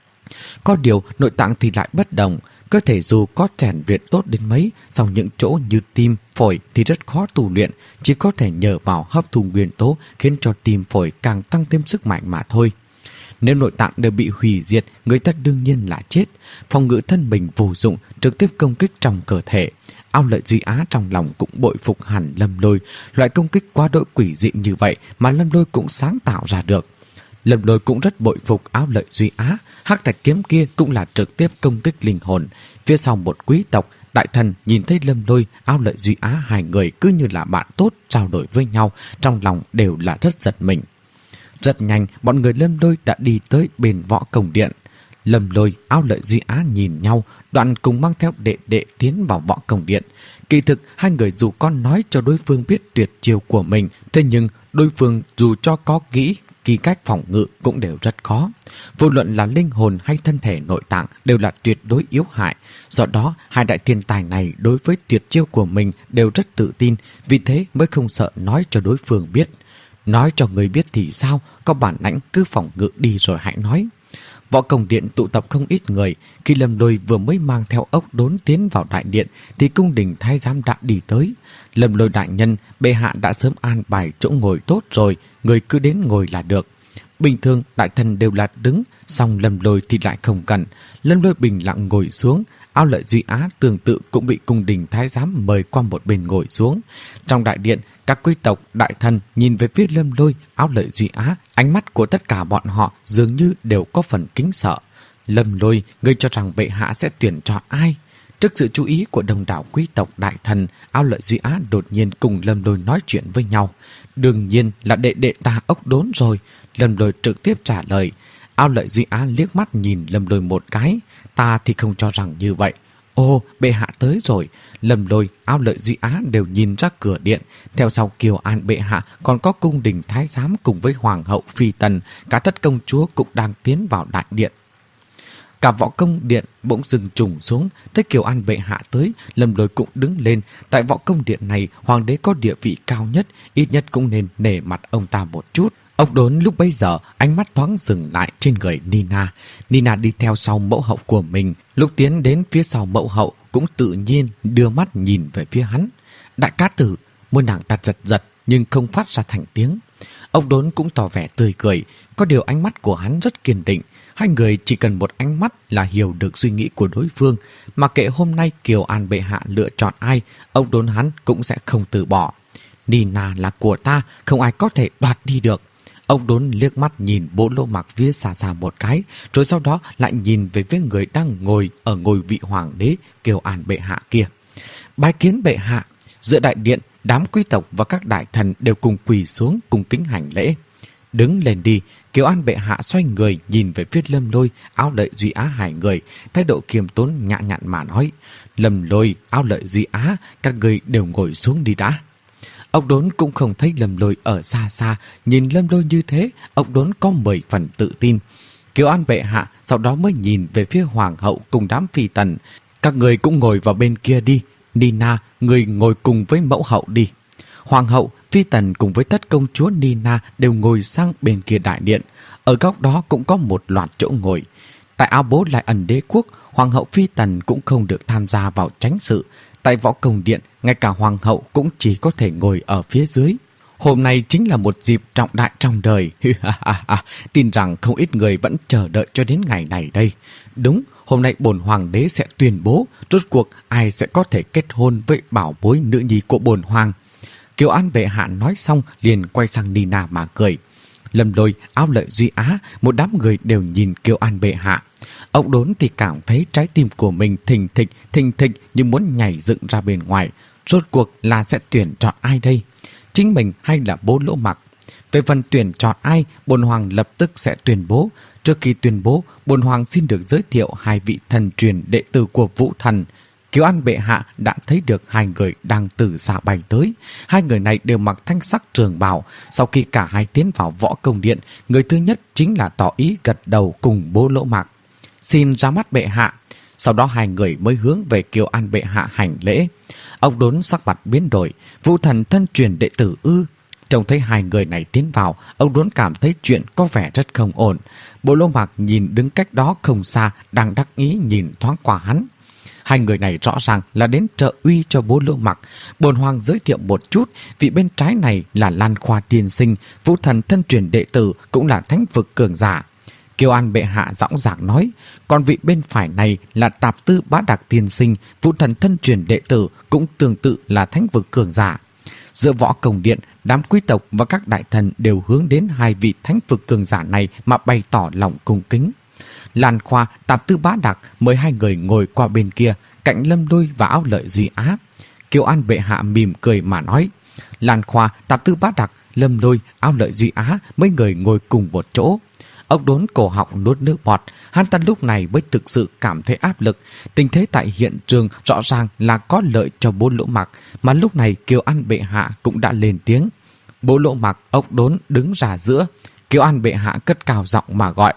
Có điều nội tạng thì lại bất đồng. Cơ thể dù có rèn luyện tốt đến mấy, song những chỗ như tim, phổi thì rất khó tu luyện, chỉ có thể nhờ vào hấp thu nguyên tố khiến cho tim phổi càng tăng thêm sức mạnh mà thôi. Nếu nội tạng đều bị hủy diệt, người ta đương nhiên là chết. Phòng ngự thân mình vô dụng, trực tiếp công kích trong cơ thể. Áo Lợi Duy Á trong lòng cũng bội phục hẳn Lâm Lôi. Loại công kích quá đỗi quỷ dị như vậy mà Lâm Lôi cũng sáng tạo ra được. Lâm Lôi cũng rất bội phục Áo Lợi Duy Á. Hắc Thạch kiếm kia cũng là trực tiếp công kích linh hồn. Phía sau một quý tộc, đại thần nhìn thấy Lâm Lôi, Áo Lợi Duy Á hai người cứ như là bạn tốt trao đổi với nhau, trong lòng đều là rất giật mình. Rất nhanh, bọn người Lâm Lôi đã đi tới bên võ công điện. Lâm Lôi, Áo Lợi Duy Á nhìn nhau, đoạn cùng mang theo đệ đệ tiến vào võ công điện. Kỳ thực, hai người dù có nói cho đối phương biết tuyệt chiêu của mình, thế nhưng đối phương dù cho có kỹ kỳ cách phòng ngự cũng đều rất khó. Vô luận là linh hồn hay thân thể nội tạng đều là tuyệt đối yếu hại. Do đó, hai đại thiên tài này đối với tuyệt chiêu của mình đều rất tự tin, vì thế mới không sợ nói cho đối phương biết. Nói cho người biết thì sao, có bản lãnh cứ phòng ngự đi rồi hãy nói. Võ công điện tụ tập không ít người. Khi Lâm Lôi vừa mới mang theo ốc đốn tiến vào đại điện thì cung đình thái giám đã đi tới. Lâm Lôi đại nhân, bệ hạ đã sớm an bài chỗ ngồi tốt rồi, người cứ đến ngồi là được. Bình thường đại thần đều là đứng, song Lâm Lôi thì lại không cần. Lâm Lôi bình lặng ngồi xuống. Áo Lợi Duy Á tương tự cũng bị cung đình thái giám mời qua một bên ngồi xuống. Trong đại điện, các quý tộc, đại thần nhìn về phía Lâm Lôi, Áo Lợi Duy Á, ánh mắt của tất cả bọn họ dường như đều có phần kính sợ. Lâm Lôi, ngươi cho rằng bệ hạ sẽ tuyển chọn ai? Trước sự chú ý của đông đảo quý tộc đại thần, Áo Lợi Duy Á đột nhiên cùng Lâm Lôi nói chuyện với nhau. Đương nhiên là đệ đệ ta ốc đốn rồi. Lâm Lôi trực tiếp trả lời. Áo Lợi Duy Á liếc mắt nhìn Lâm Lôi một cái. Ta thì không cho rằng như vậy. Ồ, bệ hạ tới rồi. Lâm Lôi, Áo Lợi Duy Á đều nhìn ra cửa điện. Theo sau Kiều An bệ hạ còn có cung đình thái giám cùng với hoàng hậu phi tần, cả thất công chúa cũng đang tiến vào đại điện. Cả võ công điện bỗng dừng trùng xuống. Thấy Kiều An bệ hạ tới, Lâm Lôi cũng đứng lên. Tại võ công điện này, hoàng đế có địa vị cao nhất, ít nhất cũng nên nể mặt ông ta một chút. Ốc đốn lúc bấy giờ ánh mắt thoáng dừng lại trên người Nina. Nina đi theo sau mẫu hậu của mình. Lúc tiến đến phía sau mẫu hậu cũng tự nhiên đưa mắt nhìn về phía hắn. Đại cá tử, môi nàng ta giật giật nhưng không phát ra thành tiếng. Ốc đốn cũng tỏ vẻ tươi cười. Có điều ánh mắt của hắn rất kiên định. Hai người chỉ cần một ánh mắt là hiểu được suy nghĩ của đối phương. Mà kệ hôm nay Kiều An bệ hạ lựa chọn ai, ốc đốn hắn cũng sẽ không từ bỏ. Nina là của ta, không ai có thể đoạt đi được. Ông đốn liếc mắt nhìn Bố Lỗ Mặc phía xa xa một cái, rồi sau đó lại nhìn về phía người đang ngồi ở ngôi vị hoàng đế Kiều An bệ hạ kia. Bái kiến bệ hạ. Giữa đại điện, đám quý tộc và các đại thần đều cùng quỳ xuống cùng kính hành lễ. Đứng lên đi. Kiều An bệ hạ xoay người nhìn về phía Lâm Lôi, Áo Lợi Duy Á hai người, thái độ kiềm tốn nhã nhặn mà nói. Lâm Lôi, Áo Lợi Duy Á, các người đều ngồi xuống đi đã. Ông đốn cũng không thấy Lâm Lôi ở xa xa. Nhìn Lâm Lôi như thế, ông đốn có mười phần tự tin. Kiều An bệ hạ sau đó mới nhìn về phía hoàng hậu cùng đám phi tần. Các người cũng ngồi vào bên kia đi. Nina, người ngồi cùng với mẫu hậu đi. Hoàng hậu, phi tần cùng với thất công chúa Nina đều ngồi sang bên kia đại điện. Ở góc đó cũng có một loạt chỗ ngồi. Tại Áo Bố Lại Ẩn Đế quốc, Hoàng hậu Phi Tần cũng không được tham gia vào chánh sự. Tại Võ Công Điện, ngay cả Hoàng hậu cũng chỉ có thể ngồi ở phía dưới. Hôm nay chính là một dịp trọng đại trong đời. Tin rằng không ít người vẫn chờ đợi cho đến ngày này đây. Đúng, hôm nay bổn hoàng đế sẽ tuyên bố rốt cuộc ai sẽ có thể kết hôn với bảo bối nữ nhi của bổn hoàng. Kiều An bệ hạ nói xong liền quay sang Nina mà cười. Lâm Lôi, Áo Lợi Duy Á, một đám người đều nhìn Kiều An bệ hạ. Ông Đốn thì cảm thấy trái tim của mình thình thịch, thình thịch như muốn nhảy dựng ra bên ngoài. Rốt cuộc là sẽ tuyển chọn ai đây? Chính mình hay là Bố Lỗ Mặc? Về phần tuyển chọn ai, bổn hoàng lập tức sẽ tuyên bố. Trước khi tuyên bố, bổn hoàng xin được giới thiệu hai vị thần truyền đệ tử của Vũ Thần. Kiều An bệ hạ đã thấy được hai người đang từ xa bay tới. Hai người này đều mặc thanh sắc trường bào. Sau khi cả hai tiến vào Võ Công Điện, người thứ nhất chính là tỏ ý gật đầu cùng Bố Lỗ Mặc. Xin ra mắt bệ hạ. Sau đó hai người mới hướng về Kiều An bệ hạ hành lễ. Ông Đốn sắc mặt biến đổi. Vũ Thần thân truyền đệ tử ư? Trông thấy hai người này tiến vào, ông Đốn cảm thấy chuyện có vẻ rất không ổn. Bố Lỗ Mặc nhìn đứng cách đó không xa, đang đắc ý nhìn thoáng qua hắn. Hai người này rõ ràng là đến trợ uy cho Bố Lỗ Mặc. Bổn hoàng giới thiệu một chút, vị bên trái này là Lan Khoa tiên sinh, Vũ Thần thân truyền đệ tử, cũng là thánh vực cường giả. Kiều An bệ hạ dõng dạc nói, còn vị bên phải này là Tạp Tư Bá Đạc tiên sinh, Vũ Thần thân truyền đệ tử, cũng tương tự là thánh vực cường giả. Giữa Võ Công Điện, đám quý tộc và các đại thần đều hướng đến hai vị thánh vực cường giả này mà bày tỏ lòng cung kính. Lan Khoa, Tạp Tư Bá Đạc mời hai người ngồi qua bên kia, cạnh Lâm Lôi và Áo Lợi Duy Á. Kiều An bệ hạ mỉm cười mà nói, Lan Khoa, Tạp Tư Bá Đạc, Lâm Lôi, Áo Lợi Duy Á mấy người ngồi cùng một chỗ. Ông Đốn cổ họng nuốt nước bọt, hắn ta lúc này mới thực sự cảm thấy áp lực. Tình thế tại hiện trường rõ ràng là có lợi cho Bố Lỗ Mặc, mà lúc này Kiều An bệ hạ cũng đã lên tiếng. Bố Lỗ Mặc, ông Đốn đứng ra giữa. Kiều An bệ hạ cất cao giọng mà gọi.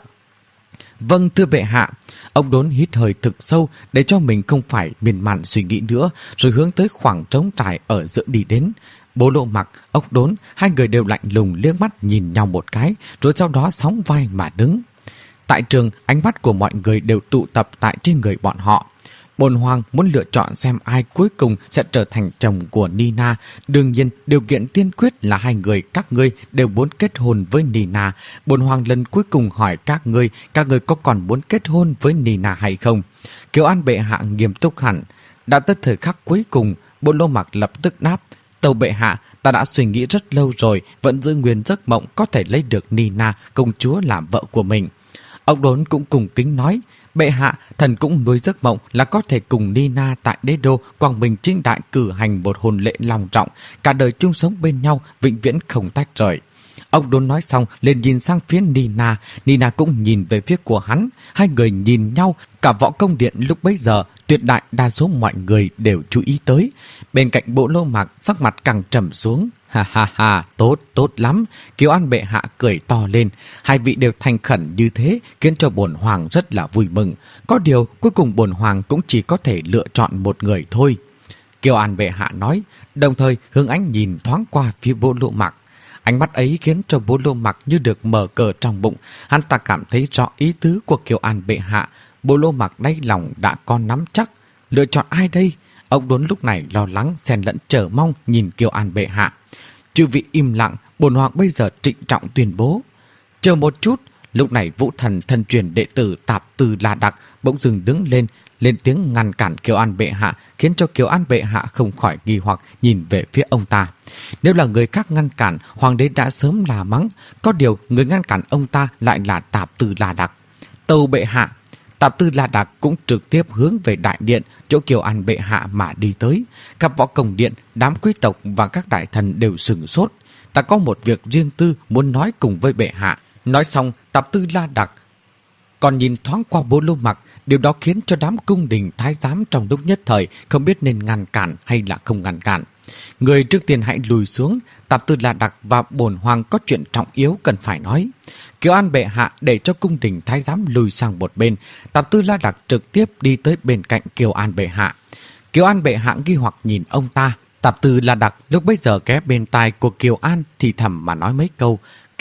Vâng thưa bệ hạ. Ông Đốn hít hơi thực sâu để cho mình không phải miên man suy nghĩ nữa, rồi hướng tới khoảng trống trải ở giữa đi đến. Bố Lỗ Mặc, ốc Đốn, hai người đều lạnh lùng liếc mắt nhìn nhau một cái, rồi sau đó sóng vai mà đứng. Tại trường, ánh mắt của mọi người đều tụ tập tại trên người bọn họ. Bổn hoàng muốn lựa chọn xem ai cuối cùng sẽ trở thành chồng của Nina. Đương nhiên, điều kiện tiên quyết là hai người các ngươi đều muốn kết hôn với Nina. Bổn hoàng lần cuối cùng hỏi các ngươi, các ngươi có còn muốn kết hôn với Nina hay không? Kiều An bệ hạ nghiêm túc hẳn. Đã tới thời khắc cuối cùng, Bố Lỗ Mặc lập tức đáp. Tâu bệ hạ, ta đã suy nghĩ rất lâu rồi, vẫn giữ nguyên giấc mộng có thể lấy được Nina, công chúa làm vợ của mình. Ông Đốn cũng cùng kính nói, bệ hạ, thần cũng nuôi giấc mộng là có thể cùng Nina tại đế đô Quang Minh chính đại cử hành một hôn lễ long trọng, cả đời chung sống bên nhau, vĩnh viễn không tách rời. Ông Đốn nói xong liền nhìn sang phía Nina, Nina cũng nhìn về phía của hắn. Hai người nhìn nhau, cả Võ Công Điện lúc bấy giờ tuyệt đại đa số mọi người đều chú ý tới. Bên cạnh Bố Lỗ Mặc sắc mặt càng trầm xuống. Ha ha ha, tốt, tốt lắm. Kiều An bệ hạ cười to lên. Hai vị đều thành khẩn như thế khiến cho bổn hoàng rất là vui mừng. Có điều cuối cùng bổn hoàng cũng chỉ có thể lựa chọn một người thôi. Kiều An bệ hạ nói, đồng thời hướng ánh nhìn thoáng qua phía Bố Lỗ Mặc. Ánh mắt ấy khiến cho Bố Lỗ Mặc như được mở cờ trong bụng. Hắn ta cảm thấy rõ ý tứ của Kiều An bệ hạ. Bố Lỗ Mặc đáy lòng đã có nắm chắc. Lựa chọn ai đây? Ông Đốn lúc này lo lắng xen lẫn chờ mong nhìn Kiều An bệ hạ. Chư vị im lặng, bổn hoàng bây giờ trịnh trọng tuyên bố. Chờ một chút. Lúc này Vũ Thần thân truyền đệ tử Tạp Tư La Đặc bỗng dừng đứng lên, lên tiếng ngăn cản Kiều An bệ hạ, khiến cho Kiều An bệ hạ không khỏi nghi hoặc nhìn về phía ông ta. Nếu là người khác ngăn cản, hoàng đế đã sớm là mắng. Có điều người ngăn cản ông ta lại là Tạp Tư La Đặc. Tâu bệ hạ. Tạp Tư La Đặc cũng trực tiếp hướng về đại điện chỗ Kiều An bệ hạ mà đi tới. Các Võ Công Điện, đám quý tộc và các đại thần đều sửng sốt. Ta có một việc riêng tư muốn nói cùng với bệ hạ. Nói xong, Tạp Tư La Đặc còn nhìn thoáng qua Bố Lỗ Mặc. Điều đó khiến cho đám cung đình thái giám trong lúc nhất thời không biết nên ngăn cản hay là không ngăn cản. Người trước tiên hãy lùi xuống. Tạp Tư La Đặc và bổn hoàng có chuyện trọng yếu cần phải nói. Kiều An bệ hạ để cho cung đình thái giám lùi sang một bên. Tạp Tư La Đặc trực tiếp đi tới bên cạnh Kiều An bệ hạ. Kiều An bệ hạ nghi hoặc nhìn ông ta. Tạp Tư La Đặc lúc bấy giờ ghé bên tai của Kiều An thì thầm mà nói mấy câu.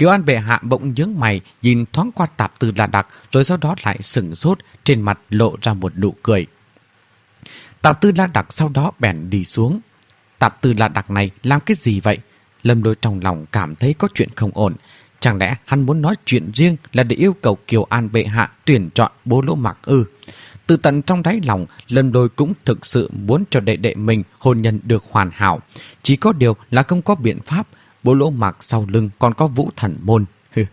Kiều An bệ hạ bỗng nhướng mày, nhìn thoáng qua Tạp Tư La Đặc, rồi sau đó lại sững sốt, trên mặt lộ ra một nụ cười. Tạp Tư La Đặc sau đó bèn đi xuống. Tạp Tư La Đặc này làm cái gì vậy? Lâm Lôi trong lòng cảm thấy có chuyện không ổn. Chẳng lẽ hắn muốn nói chuyện riêng là để yêu cầu Kiều An bệ hạ tuyển chọn Bố Lỗ Mặc ư? Từ tận trong đáy lòng, Lâm Lôi cũng thực sự muốn cho đệ đệ mình hôn nhân được hoàn hảo. Chỉ có điều là không có biện pháp. Bố Lỗ Mặc sau lưng còn có Vũ Thần Môn.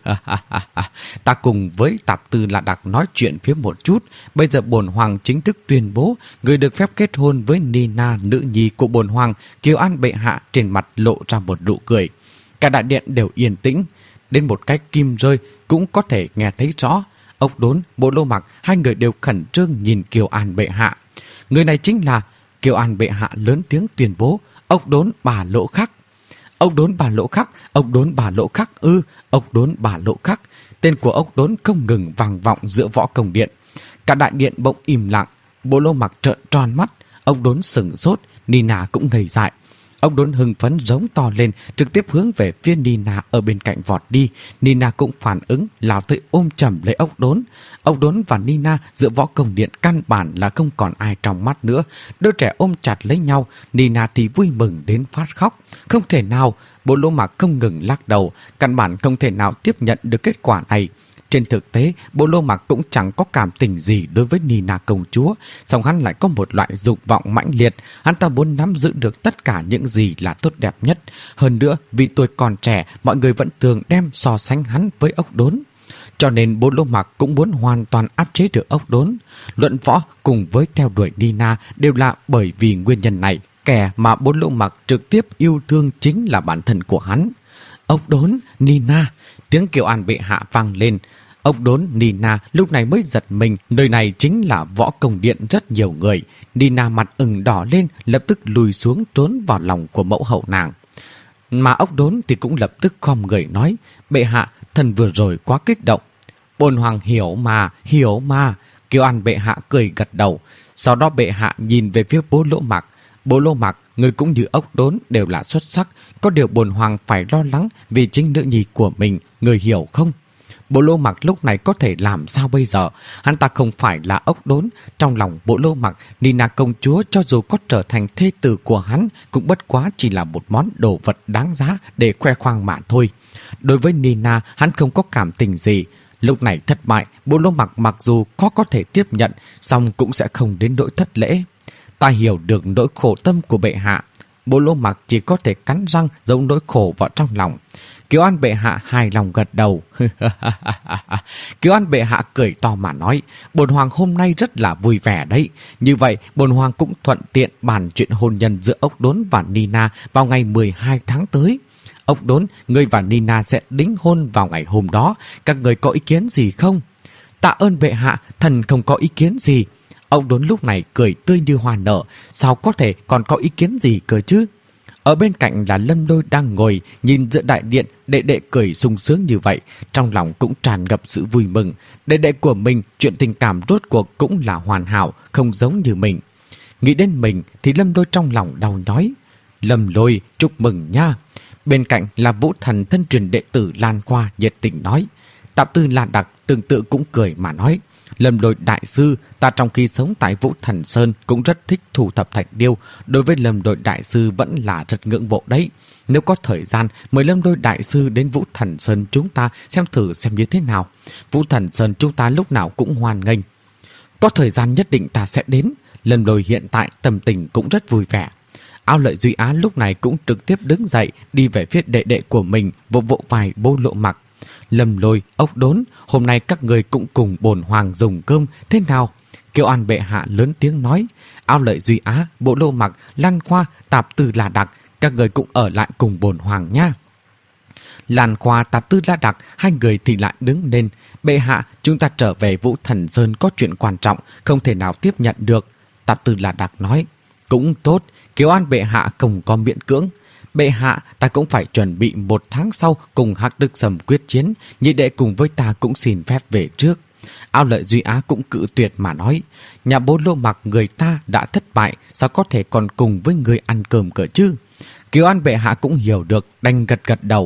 Ta cùng với Tạp Tư La Đặc nói chuyện phía một chút. Bây giờ bổn hoàng chính thức tuyên bố người được phép kết hôn với Nina, nữ nhi của bổn hoàng. Kiều An bệ hạ trên mặt lộ ra một nụ cười. Cả đại điện đều yên tĩnh. Đến một cái kim rơi cũng có thể nghe thấy rõ. Ốc Đốn, Bố Lỗ Mặc, hai người đều khẩn trương nhìn Kiều An bệ hạ. Người này chính là Kiều An bệ hạ lớn tiếng tuyên bố Ốc Đốn bà Lỗ Khắc. Ốc Đốn bà Lỗ Khắc, Ốc Đốn bà Lỗ Khắc ư, Ốc Đốn bà Lỗ Khắc. Tên của Ốc Đốn không ngừng vang vọng giữa võ công điện. Cả đại điện bỗng im lặng. Bố Lỗ Mặc trợn tròn mắt, Ốc Đốn sững sốt, Nina cũng ngây dại. Ốc Đốn hưng phấn giống to lên, trực tiếp hướng về phía Nina ở bên cạnh vọt đi. Nina cũng phản ứng, lao tới ôm chầm lấy Ốc Đốn. Ốc Đốn và Nina giữa võ công điện căn bản là không còn ai trong mắt nữa. Đôi trẻ ôm chặt lấy nhau, Nina thì vui mừng đến phát khóc. Không thể nào, Bố Lỗ Mặc không ngừng lắc đầu, căn bản không thể nào tiếp nhận được kết quả này. Trên thực tế, Bố Lỗ Mặc cũng chẳng có cảm tình gì đối với Nina công chúa, song hắn lại có một loại dục vọng mãnh liệt. Hắn ta muốn nắm giữ được tất cả những gì là tốt đẹp nhất. Hơn nữa, vì tuổi còn trẻ, mọi người vẫn thường đem so sánh hắn với Ốc Đốn. Cho nên Bố Lỗ Mặc cũng muốn hoàn toàn áp chế được Ốc Đốn. Luận võ cùng với theo đuổi Nina đều là bởi vì nguyên nhân này. Kẻ mà Bố Lỗ Mặc trực tiếp yêu thương chính là bản thân của hắn. Ốc Đốn, Nina, tiếng Kiều An bệ hạ vang lên. Ốc Đốn, Nina lúc này mới giật mình, nơi này chính là võ công điện rất nhiều người. Nina mặt ửng đỏ lên, lập tức lùi xuống trốn vào lòng của mẫu hậu nàng. Mà Ốc Đốn thì cũng lập tức khom người nói, bệ hạ, thần vừa rồi quá kích động. Bổn hoàng hiểu mà, hiểu mà. Kiều An bệ hạ cười gật đầu. Sau đó bệ hạ nhìn về phía Bố Lỗ Mặc. Bố Lỗ Mặc, người cũng như Ốc Đốn đều là xuất sắc. Có điều bổn hoàng phải lo lắng vì chính nữ nhi của mình, người hiểu không? Bố Lỗ Mặc lúc này có thể làm sao bây giờ? Hắn ta không phải là Ốc Đốn. Trong lòng Bố Lỗ Mặc, Nina công chúa cho dù có trở thành thê tử của hắn cũng bất quá chỉ là một món đồ vật đáng giá để khoe khoang mà thôi. Đối với Nina, hắn không có cảm tình gì. Lúc này thất bại, Bố Lỗ Mặc mặc dù có có thể tiếp nhận, song cũng sẽ không đến nỗi thất lễ. Ta hiểu được nỗi khổ tâm của bệ hạ. Bố Lỗ Mặc chỉ có thể cắn răng giấu nỗi khổ vào trong lòng. Kiều An bệ hạ hài lòng gật đầu. Kiều An bệ hạ cười to mà nói, bổn hoàng hôm nay rất là vui vẻ đấy. Như vậy, bổn hoàng cũng thuận tiện bàn chuyện hôn nhân giữa Ốc Đốn và Nina vào ngày mười hai tháng tới. Ốc Đốn, ngươi và Nina sẽ đính hôn vào ngày hôm đó. Các người có ý kiến gì không? Tạ ơn bệ hạ, thần không có ý kiến gì. Ốc Đốn lúc này cười tươi như hoa nở. Sao có thể còn có ý kiến gì cơ chứ? Ở bên cạnh là Lâm Lôi đang ngồi nhìn giữa đại điện, đệ đệ cười sung sướng như vậy, trong lòng cũng tràn ngập sự vui mừng. Đệ đệ của mình, chuyện tình cảm rốt cuộc cũng là hoàn hảo, không giống như mình. Nghĩ đến mình thì Lâm Lôi trong lòng đau nhói. Lâm Lôi, chúc mừng nha. Bên cạnh là Vũ Thần thân truyền đệ tử Lan Khoa nhiệt tình nói. Tạp Tư La Đặc tương tự cũng cười mà nói, Lâm Lôi đại sư, ta trong khi sống tại Vũ Thần Sơn cũng rất thích thu thập thạch điêu. Đối với Lâm Lôi đại sư vẫn là rất ngưỡng mộ đấy. Nếu có thời gian, mời Lâm Lôi đại sư đến Vũ Thần Sơn chúng ta xem thử xem như thế nào. Vũ Thần Sơn chúng ta lúc nào cũng hoan nghênh. Có thời gian nhất định ta sẽ đến. Lâm Lôi hiện tại tâm tình cũng rất vui vẻ. Ao Lợi Duy Á lúc này cũng trực tiếp đứng dậy, đi về phía đệ đệ của mình, vỗ vỗ vai Bố Lỗ Mặc. Lâm Lôi, Ốc Đốn, hôm nay các người cũng cùng bổn hoàng dùng cơm, thế nào? Kiều An bệ hạ lớn tiếng nói. Ao Lợi Duy Á, Bố Lỗ Mặc, Lan Khoa, Tạp Tư La Đặc, các người cũng ở lại cùng bổn hoàng nha. Lan Khoa, Tạp Tư La Đặc, hai người thì lại đứng lên. Bệ hạ, chúng ta trở về Vũ Thần Sơn có chuyện quan trọng, không thể nào tiếp nhận được. Tạp Tư La Đặc nói. Cũng tốt, Kiều An bệ hạ không có miễn cưỡng. Bệ hạ, ta cũng phải chuẩn bị một tháng sau cùng Hắc Đức Sầm quyết chiến, nhị đệ cùng với ta cũng xin phép về trước. Ao Lợi Duy Á cũng cự tuyệt mà nói, nhà Bố Lỗ Mặc người ta đã thất bại, sao có thể còn cùng với người ăn cơm cơ chứ? Kiều An bệ hạ cũng hiểu được, đành gật gật đầu.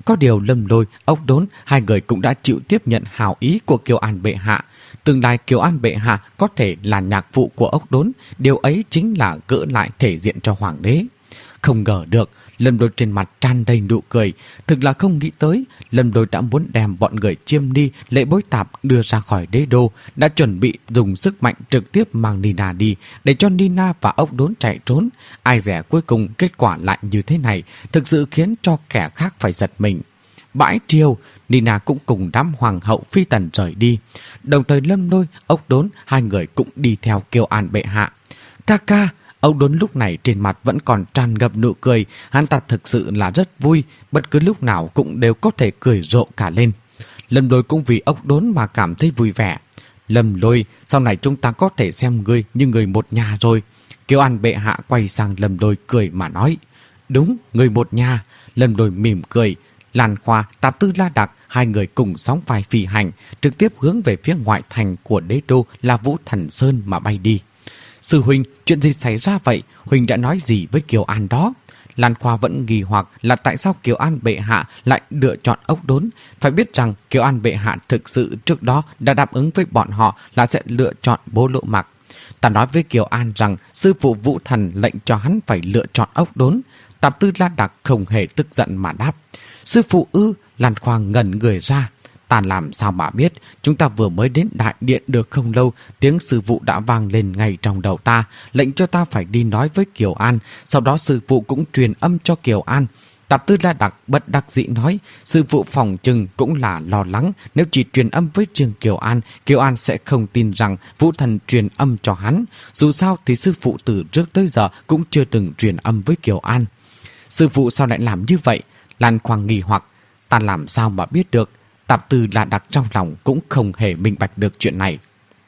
Có điều Lâm Lôi, Ốc Đốn, hai người cũng đã chịu tiếp nhận hảo ý của Kiều An bệ hạ. Tương lai Kiều An bệ hạ có thể là nhạc phụ của Ốc Đốn, điều ấy chính là gỡ lại thể diện cho hoàng đế. Không ngờ được, Lâm Lôi trên mặt tràn đầy nụ cười. Thực là không nghĩ tới, Lâm Lôi đã muốn đem bọn người Chiêm Ni, Lệ Bối Tạp đưa ra khỏi đế đô, đã chuẩn bị dùng sức mạnh trực tiếp mang Nina đi, để cho Nina và Ốc Đốn chạy trốn. Ai dè cuối cùng kết quả lại như thế này, thực sự khiến cho kẻ khác phải giật mình. Bãi triều, Nina cũng cùng đám hoàng hậu phi tần rời đi. Đồng thời Lâm Lôi, Ốc Đốn, hai người cũng đi theo Kiều An bệ hạ. Ca ca! Ốc Đốn lúc này trên mặt vẫn còn tràn ngập nụ cười, hắn ta thực sự là rất vui, bất cứ lúc nào cũng đều có thể cười rộ cả lên. Lâm Lôi cũng vì Ốc Đốn mà cảm thấy vui vẻ. Lâm Lôi, sau này chúng ta có thể xem ngươi như người một nhà rồi. Kiều An bệ hạ quay sang Lâm Lôi cười mà nói. Đúng, người một nhà. Lâm Lôi mỉm cười. Lan Khoa, Tạp Tư La Đặc, hai người cùng sóng vai phi hành, trực tiếp hướng về phía ngoại thành của đế đô là Vũ Thần Sơn mà bay đi. Sư huynh, chuyện gì xảy ra vậy? Huynh đã nói gì với Kiều An đó? Lan Khoa vẫn nghi hoặc là tại sao Kiều An bệ hạ lại lựa chọn Ốc Đốn. Phải biết rằng Kiều An bệ hạ thực sự trước đó đã đáp ứng với bọn họ là sẽ lựa chọn Bố Lộ Mặc. Ta nói với Kiều An rằng sư phụ Vũ Thần lệnh cho hắn phải lựa chọn Ốc Đốn. Tạp Tư La Đặc không hề tức giận mà đáp. Sư phụ ư? Lan Khoa ngẩn người ra. Ta làm sao mà biết, chúng ta vừa mới đến đại điện được không lâu, tiếng sư phụ đã vang lên ngay trong đầu ta, lệnh cho ta phải đi nói với Kiều An, sau đó sư phụ cũng truyền âm cho Kiều An. Tạp Tư La Đặc bất đắc dĩ nói, sư phụ phòng chừng cũng là lo lắng, nếu chỉ truyền âm với Trương Kiều An, Kiều An sẽ không tin rằng Vũ Thần truyền âm cho hắn. Dù sao thì sư phụ từ trước tới giờ cũng chưa từng truyền âm với Kiều An. Sư phụ sao lại làm như vậy? Lan Khoa nghi hoặc, ta làm sao mà biết được? Tạp Tư La Đặc trong lòng cũng không hề minh bạch được chuyện này.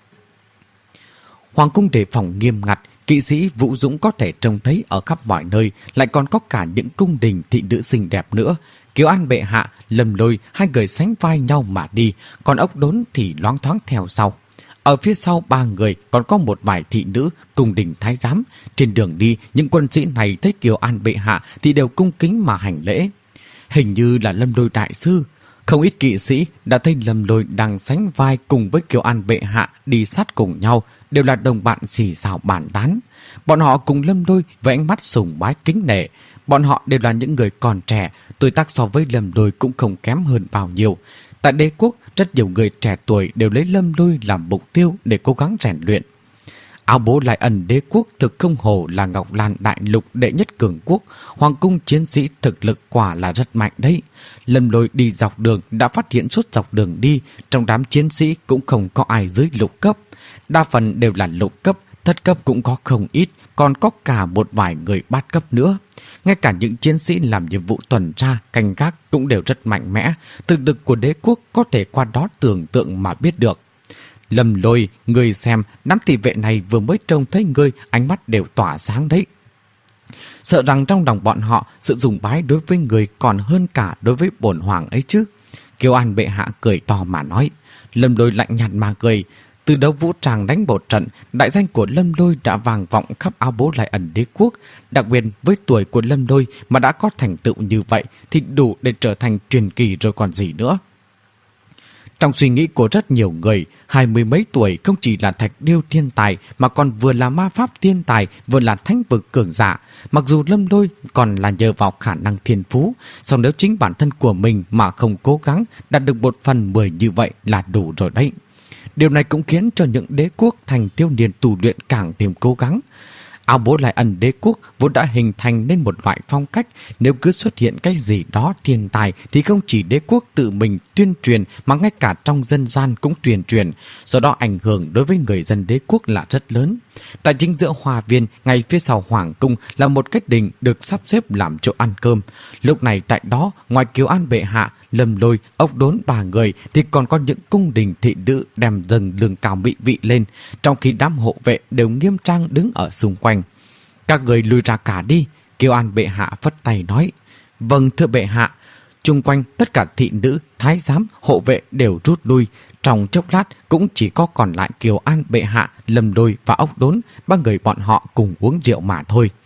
Hoàng cung đề phòng nghiêm ngặt, kỵ sĩ Vũ Dũng có thể trông thấy ở khắp mọi nơi, lại còn có cả những cung đình thị nữ xinh đẹp nữa. Kiều An bệ hạ, Lâm Lôi, hai người sánh vai nhau mà đi, còn Ốc Đốn thì loáng thoáng theo sau. Ở phía sau ba người còn có một vài thị nữ, cung đình thái giám. Trên đường đi, những quân sĩ này thấy Kiều An bệ hạ thì đều cung kính mà hành lễ. Hình như là Lâm Lôi đại sư. Không ít kỵ sĩ đã thấy Lâm Lôi đang sánh vai cùng với Kiều An bệ hạ đi sát cùng nhau, đều là đồng bạn xì xào bàn tán. Bọn họ cùng Lâm Lôi với ánh mắt sùng bái kính nể. Bọn họ đều là những người còn trẻ, tuổi tác so với Lâm Lôi cũng không kém hơn bao nhiêu. Tại đế quốc, rất nhiều người trẻ tuổi đều lấy Lâm Lôi làm mục tiêu để cố gắng rèn luyện. Áo Bố Lại Ẩn đế quốc thực không hổ là Ngọc Lan đại lục đệ nhất cường quốc, hoàng cung chiến sĩ thực lực quả là rất mạnh đấy. Lâm Lôi đi dọc đường đã phát hiện suốt dọc đường đi, trong đám chiến sĩ cũng không có ai dưới lục cấp. Đa phần đều là lục cấp, thất cấp cũng có không ít, còn có cả một vài người bát cấp nữa. Ngay cả những chiến sĩ làm nhiệm vụ tuần tra, canh gác cũng đều rất mạnh mẽ. Thực lực của đế quốc có thể qua đó tưởng tượng mà biết được. Lâm Lôi, ngươi xem, đám thị vệ này vừa mới trông thấy ngươi, ánh mắt đều tỏa sáng đấy. Sợ rằng trong lòng bọn họ, sự dùng bái đối với người còn hơn cả đối với bổn hoàng ấy chứ. Kiều An bệ hạ cười to mà nói. Lâm Lôi lạnh nhạt mà cười. Từ đấu vũ tràng đánh một trận, đại danh của Lâm Lôi đã vang vọng khắp Áo Bố Lại Ẩn đế quốc. Đặc biệt với tuổi của Lâm Lôi mà đã có thành tựu như vậy thì đủ để trở thành truyền kỳ rồi còn gì nữa. Trong suy nghĩ của rất nhiều người, hai mươi mấy tuổi không chỉ là thạch điêu thiên tài mà còn vừa là ma pháp thiên tài, vừa là thánh vực cường giả. Mặc dù Lâm Lôi còn là nhờ vào khả năng thiên phú, song nếu chính bản thân của mình mà không cố gắng đạt được một phần mười như vậy là đủ rồi đấy. Điều này cũng khiến cho những đế quốc thành thiếu niên tu luyện càng thêm cố gắng. Áo Bố Lại Ẩn đế quốc vốn đã hình thành nên một loại phong cách, nếu cứ xuất hiện cái gì đó thiên tài thì không chỉ đế quốc tự mình tuyên truyền mà ngay cả trong dân gian cũng tuyên truyền, do đó ảnh hưởng đối với người dân đế quốc là rất lớn. Tại chính giữa hoa viên, ngay phía sau hoàng cung là một cái đình được sắp xếp làm chỗ ăn cơm. Lúc này tại đó, ngoài Kiều An bệ hạ, Lâm Lôi, Ốc Đốn ba người thì còn có những cung đình thị nữ đem dâng lương cao mỹ vị lên, trong khi đám hộ vệ đều nghiêm trang đứng ở xung quanh. Các người lùi ra cả đi, Kiều An bệ hạ phất tay nói. Vâng thưa bệ hạ. Chung quanh tất cả thị nữ, thái giám, hộ vệ đều rút lui. Trong chốc lát cũng chỉ có còn lại Kiều An bệ hạ, Lâm Lôi và Ốc Đốn, ba người bọn họ cùng uống rượu mà thôi.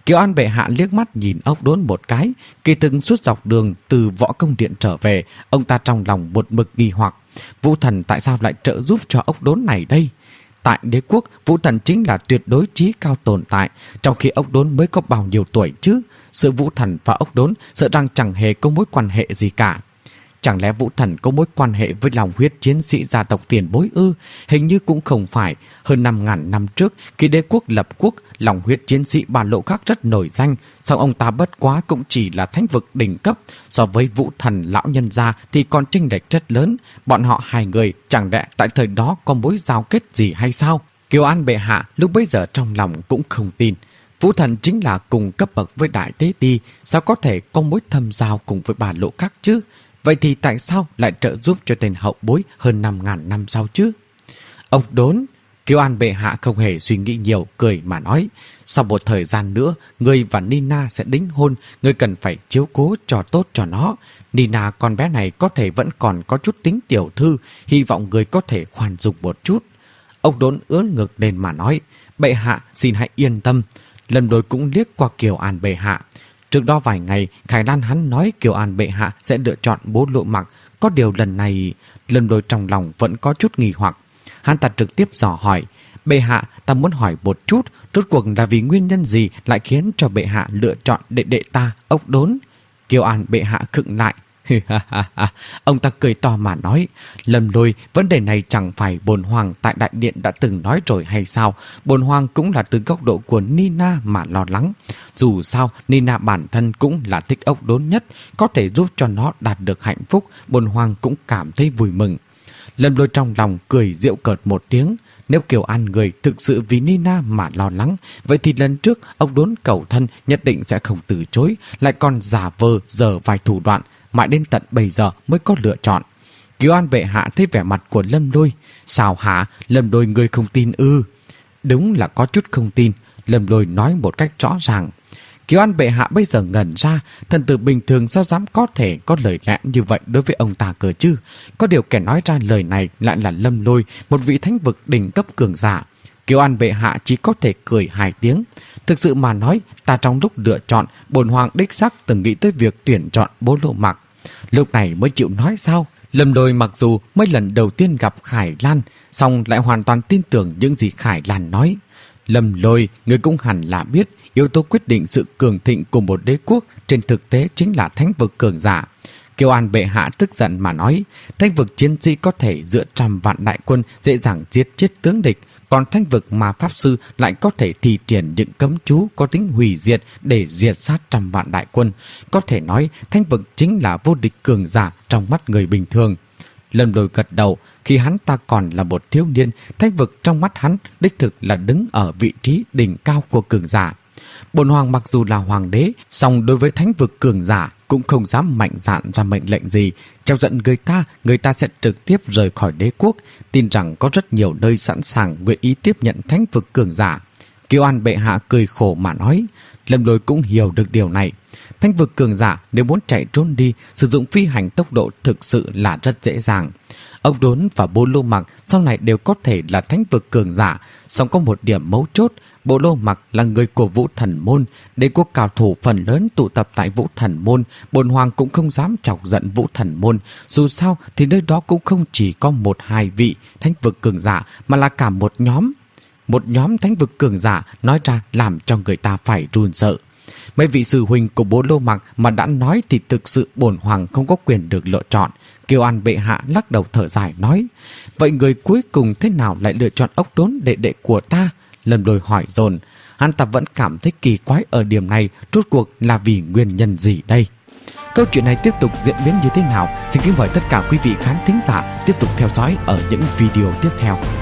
Kiều An bệ hạ liếc mắt nhìn ốc đốn một cái. Kỳ thực suốt dọc đường từ Võ Công Điện trở về, ông ta trong lòng một mực nghi hoặc, Vũ Thần tại sao lại trợ giúp cho ốc đốn này đây? Tại đế quốc, Vũ Thần chính là tuyệt đối trí cao tồn tại, trong khi ốc đốn mới có bao nhiêu tuổi chứ? Sự Vũ Thần và ốc đốn sợ rằng chẳng hề có mối quan hệ gì cả. Chẳng lẽ Vũ Thần có mối quan hệ với lòng huyết chiến sĩ gia tộc tiền bối ư? Hình như cũng không phải. Hơn năm ngàn năm trước, khi đế quốc lập quốc, lòng huyết chiến sĩ Ba Lộ Các rất nổi danh. Song ông ta bất quá cũng chỉ là thánh vực đỉnh cấp. So với Vũ Thần lão nhân gia thì còn chênh lệch rất lớn. Bọn họ hai người chẳng lẽ tại thời đó có mối giao kết gì hay sao? Kiều An bệ hạ lúc bấy giờ trong lòng cũng không tin. Vũ Thần chính là cùng cấp bậc với Đại Tế Ti, sao có thể có mối thâm giao cùng với Ba Lộ Các chứ? Vậy thì tại sao lại trợ giúp cho tên hậu bối hơn năm ngàn năm sau chứ? Ông đốn, Kiều An bệ hạ không hề suy nghĩ nhiều, cười mà nói, sau một thời gian nữa, ngươi và Nina sẽ đính hôn, ngươi cần phải chiếu cố cho tốt cho nó. Nina con bé này có thể vẫn còn có chút tính tiểu thư, hy vọng ngươi có thể khoan dung một chút. Ông đốn ưỡn ngực lên mà nói, bệ hạ xin hãy yên tâm. Lâm Đôi cũng liếc qua Kiều An bệ hạ. Trước đó vài ngày, Khải Lan hắn nói Kiều An bệ hạ sẽ lựa chọn Bố Lộ Mặc. Có điều lần này, Lâm Đôi trong lòng vẫn có chút nghi hoặc. Hắn ta trực tiếp dò hỏi, bệ hạ, ta muốn hỏi một chút, rốt cuộc là vì nguyên nhân gì lại khiến cho bệ hạ lựa chọn đệ đệ ta, ốc đốn? Kiều An bệ hạ khựng lại. Ông ta cười to mà nói, Lâm Đôi, vấn đề này chẳng phải bồn hoàng tại đại điện đã từng nói rồi hay sao? Bồn hoàng cũng là từ góc độ của Nina mà lo lắng. Dù sao, Nina bản thân cũng là thích ốc đốn nhất, có thể giúp cho nó đạt được hạnh phúc, bồn hoàng cũng cảm thấy vui mừng. Lâm Đôi trong lòng cười giễu cợt một tiếng. Nếu Kiều An người thực sự vì Nina mà lo lắng, vậy thì lần trước ốc đốn cầu thân nhất định sẽ không từ chối, lại còn giả vờ dở vài thủ đoạn, mãi đến tận bây giờ mới có lựa chọn. Kiều An bệ hạ thấy vẻ mặt của Lâm Đôi. Sao hả? Lâm Đôi ngươi không tin ư? Đúng là có chút không tin, Lâm Đôi nói một cách rõ ràng. Kiều An bệ hạ bây giờ ngẩn ra, thần tử bình thường sao dám có thể có lời lẽ như vậy đối với ông ta cơ chứ? Có điều kẻ nói ra lời này lại là Lâm Lôi, một vị thánh vực đỉnh cấp cường giả. Kiều An bệ hạ chỉ có thể cười hai tiếng. Thực sự mà nói, ta trong lúc lựa chọn, bổn hoàng đích xác từng nghĩ tới việc tuyển chọn Bố Lộ Mặc. Lúc này mới chịu nói sao? Lâm Đôi mặc dù mới lần đầu tiên gặp Khải Lan, song lại hoàn toàn tin tưởng những gì Khải Lan nói. Lâm Lôi, người cũng hẳn là biết, yếu tố quyết định sự cường thịnh của một đế quốc trên thực tế chính là thánh vực cường giả. Kiều An bệ hạ tức giận mà nói, thánh vực chiến sĩ có thể dựa trăm vạn đại quân dễ dàng giết chết tướng địch, còn thánh vực mà pháp sư lại có thể thi triển những cấm chú có tính hủy diệt để diệt sát trăm vạn đại quân. Có thể nói thánh vực chính là vô địch cường giả trong mắt người bình thường. Lâm Đôi gật đầu, khi hắn ta còn là một thiếu niên, thánh vực trong mắt hắn đích thực là đứng ở vị trí đỉnh cao của cường giả. Bổn hoàng mặc dù là hoàng đế, song đối với thánh vực cường giả cũng không dám mạnh dạn ra mệnh lệnh gì. Chọc giận người ta, người ta sẽ trực tiếp rời khỏi đế quốc. Tin rằng có rất nhiều nơi sẵn sàng nguyện ý tiếp nhận thánh vực cường giả. Kiều An bệ hạ cười khổ mà nói. Lâm Lôi cũng hiểu được điều này. Thánh vực cường giả nếu muốn chạy trốn đi, sử dụng phi hành tốc độ thực sự là rất dễ dàng. Ốc đốn và Bố Lô Mặc sau này đều có thể là thánh vực cường giả, song có một điểm mấu chốt. Bố Lô Mặc là người của Vũ Thần Môn, đế quốc cao thủ phần lớn tụ tập tại Vũ Thần Môn. Bổn hoàng cũng không dám chọc giận Vũ Thần Môn, dù sao thì nơi đó cũng không chỉ có một hai vị thánh vực cường giả, mà là cả một nhóm. Một nhóm thánh vực cường giả nói ra làm cho người ta phải run sợ. Mấy vị sư huynh của Bố Lô Mặc mà đã nói thì thực sự bổn hoàng không có quyền được lựa chọn. Kiều An bệ hạ lắc đầu thở dài nói, vậy người cuối cùng thế nào lại lựa chọn ốc đốn đệ đệ của ta? Lâm Đôi hỏi dồn. Hắn ta vẫn cảm thấy kỳ quái ở điểm này, rốt cuộc là vì nguyên nhân gì đây? Câu chuyện này tiếp tục diễn biến như thế nào? Xin kính mời tất cả quý vị khán thính giả tiếp tục theo dõi ở những video tiếp theo.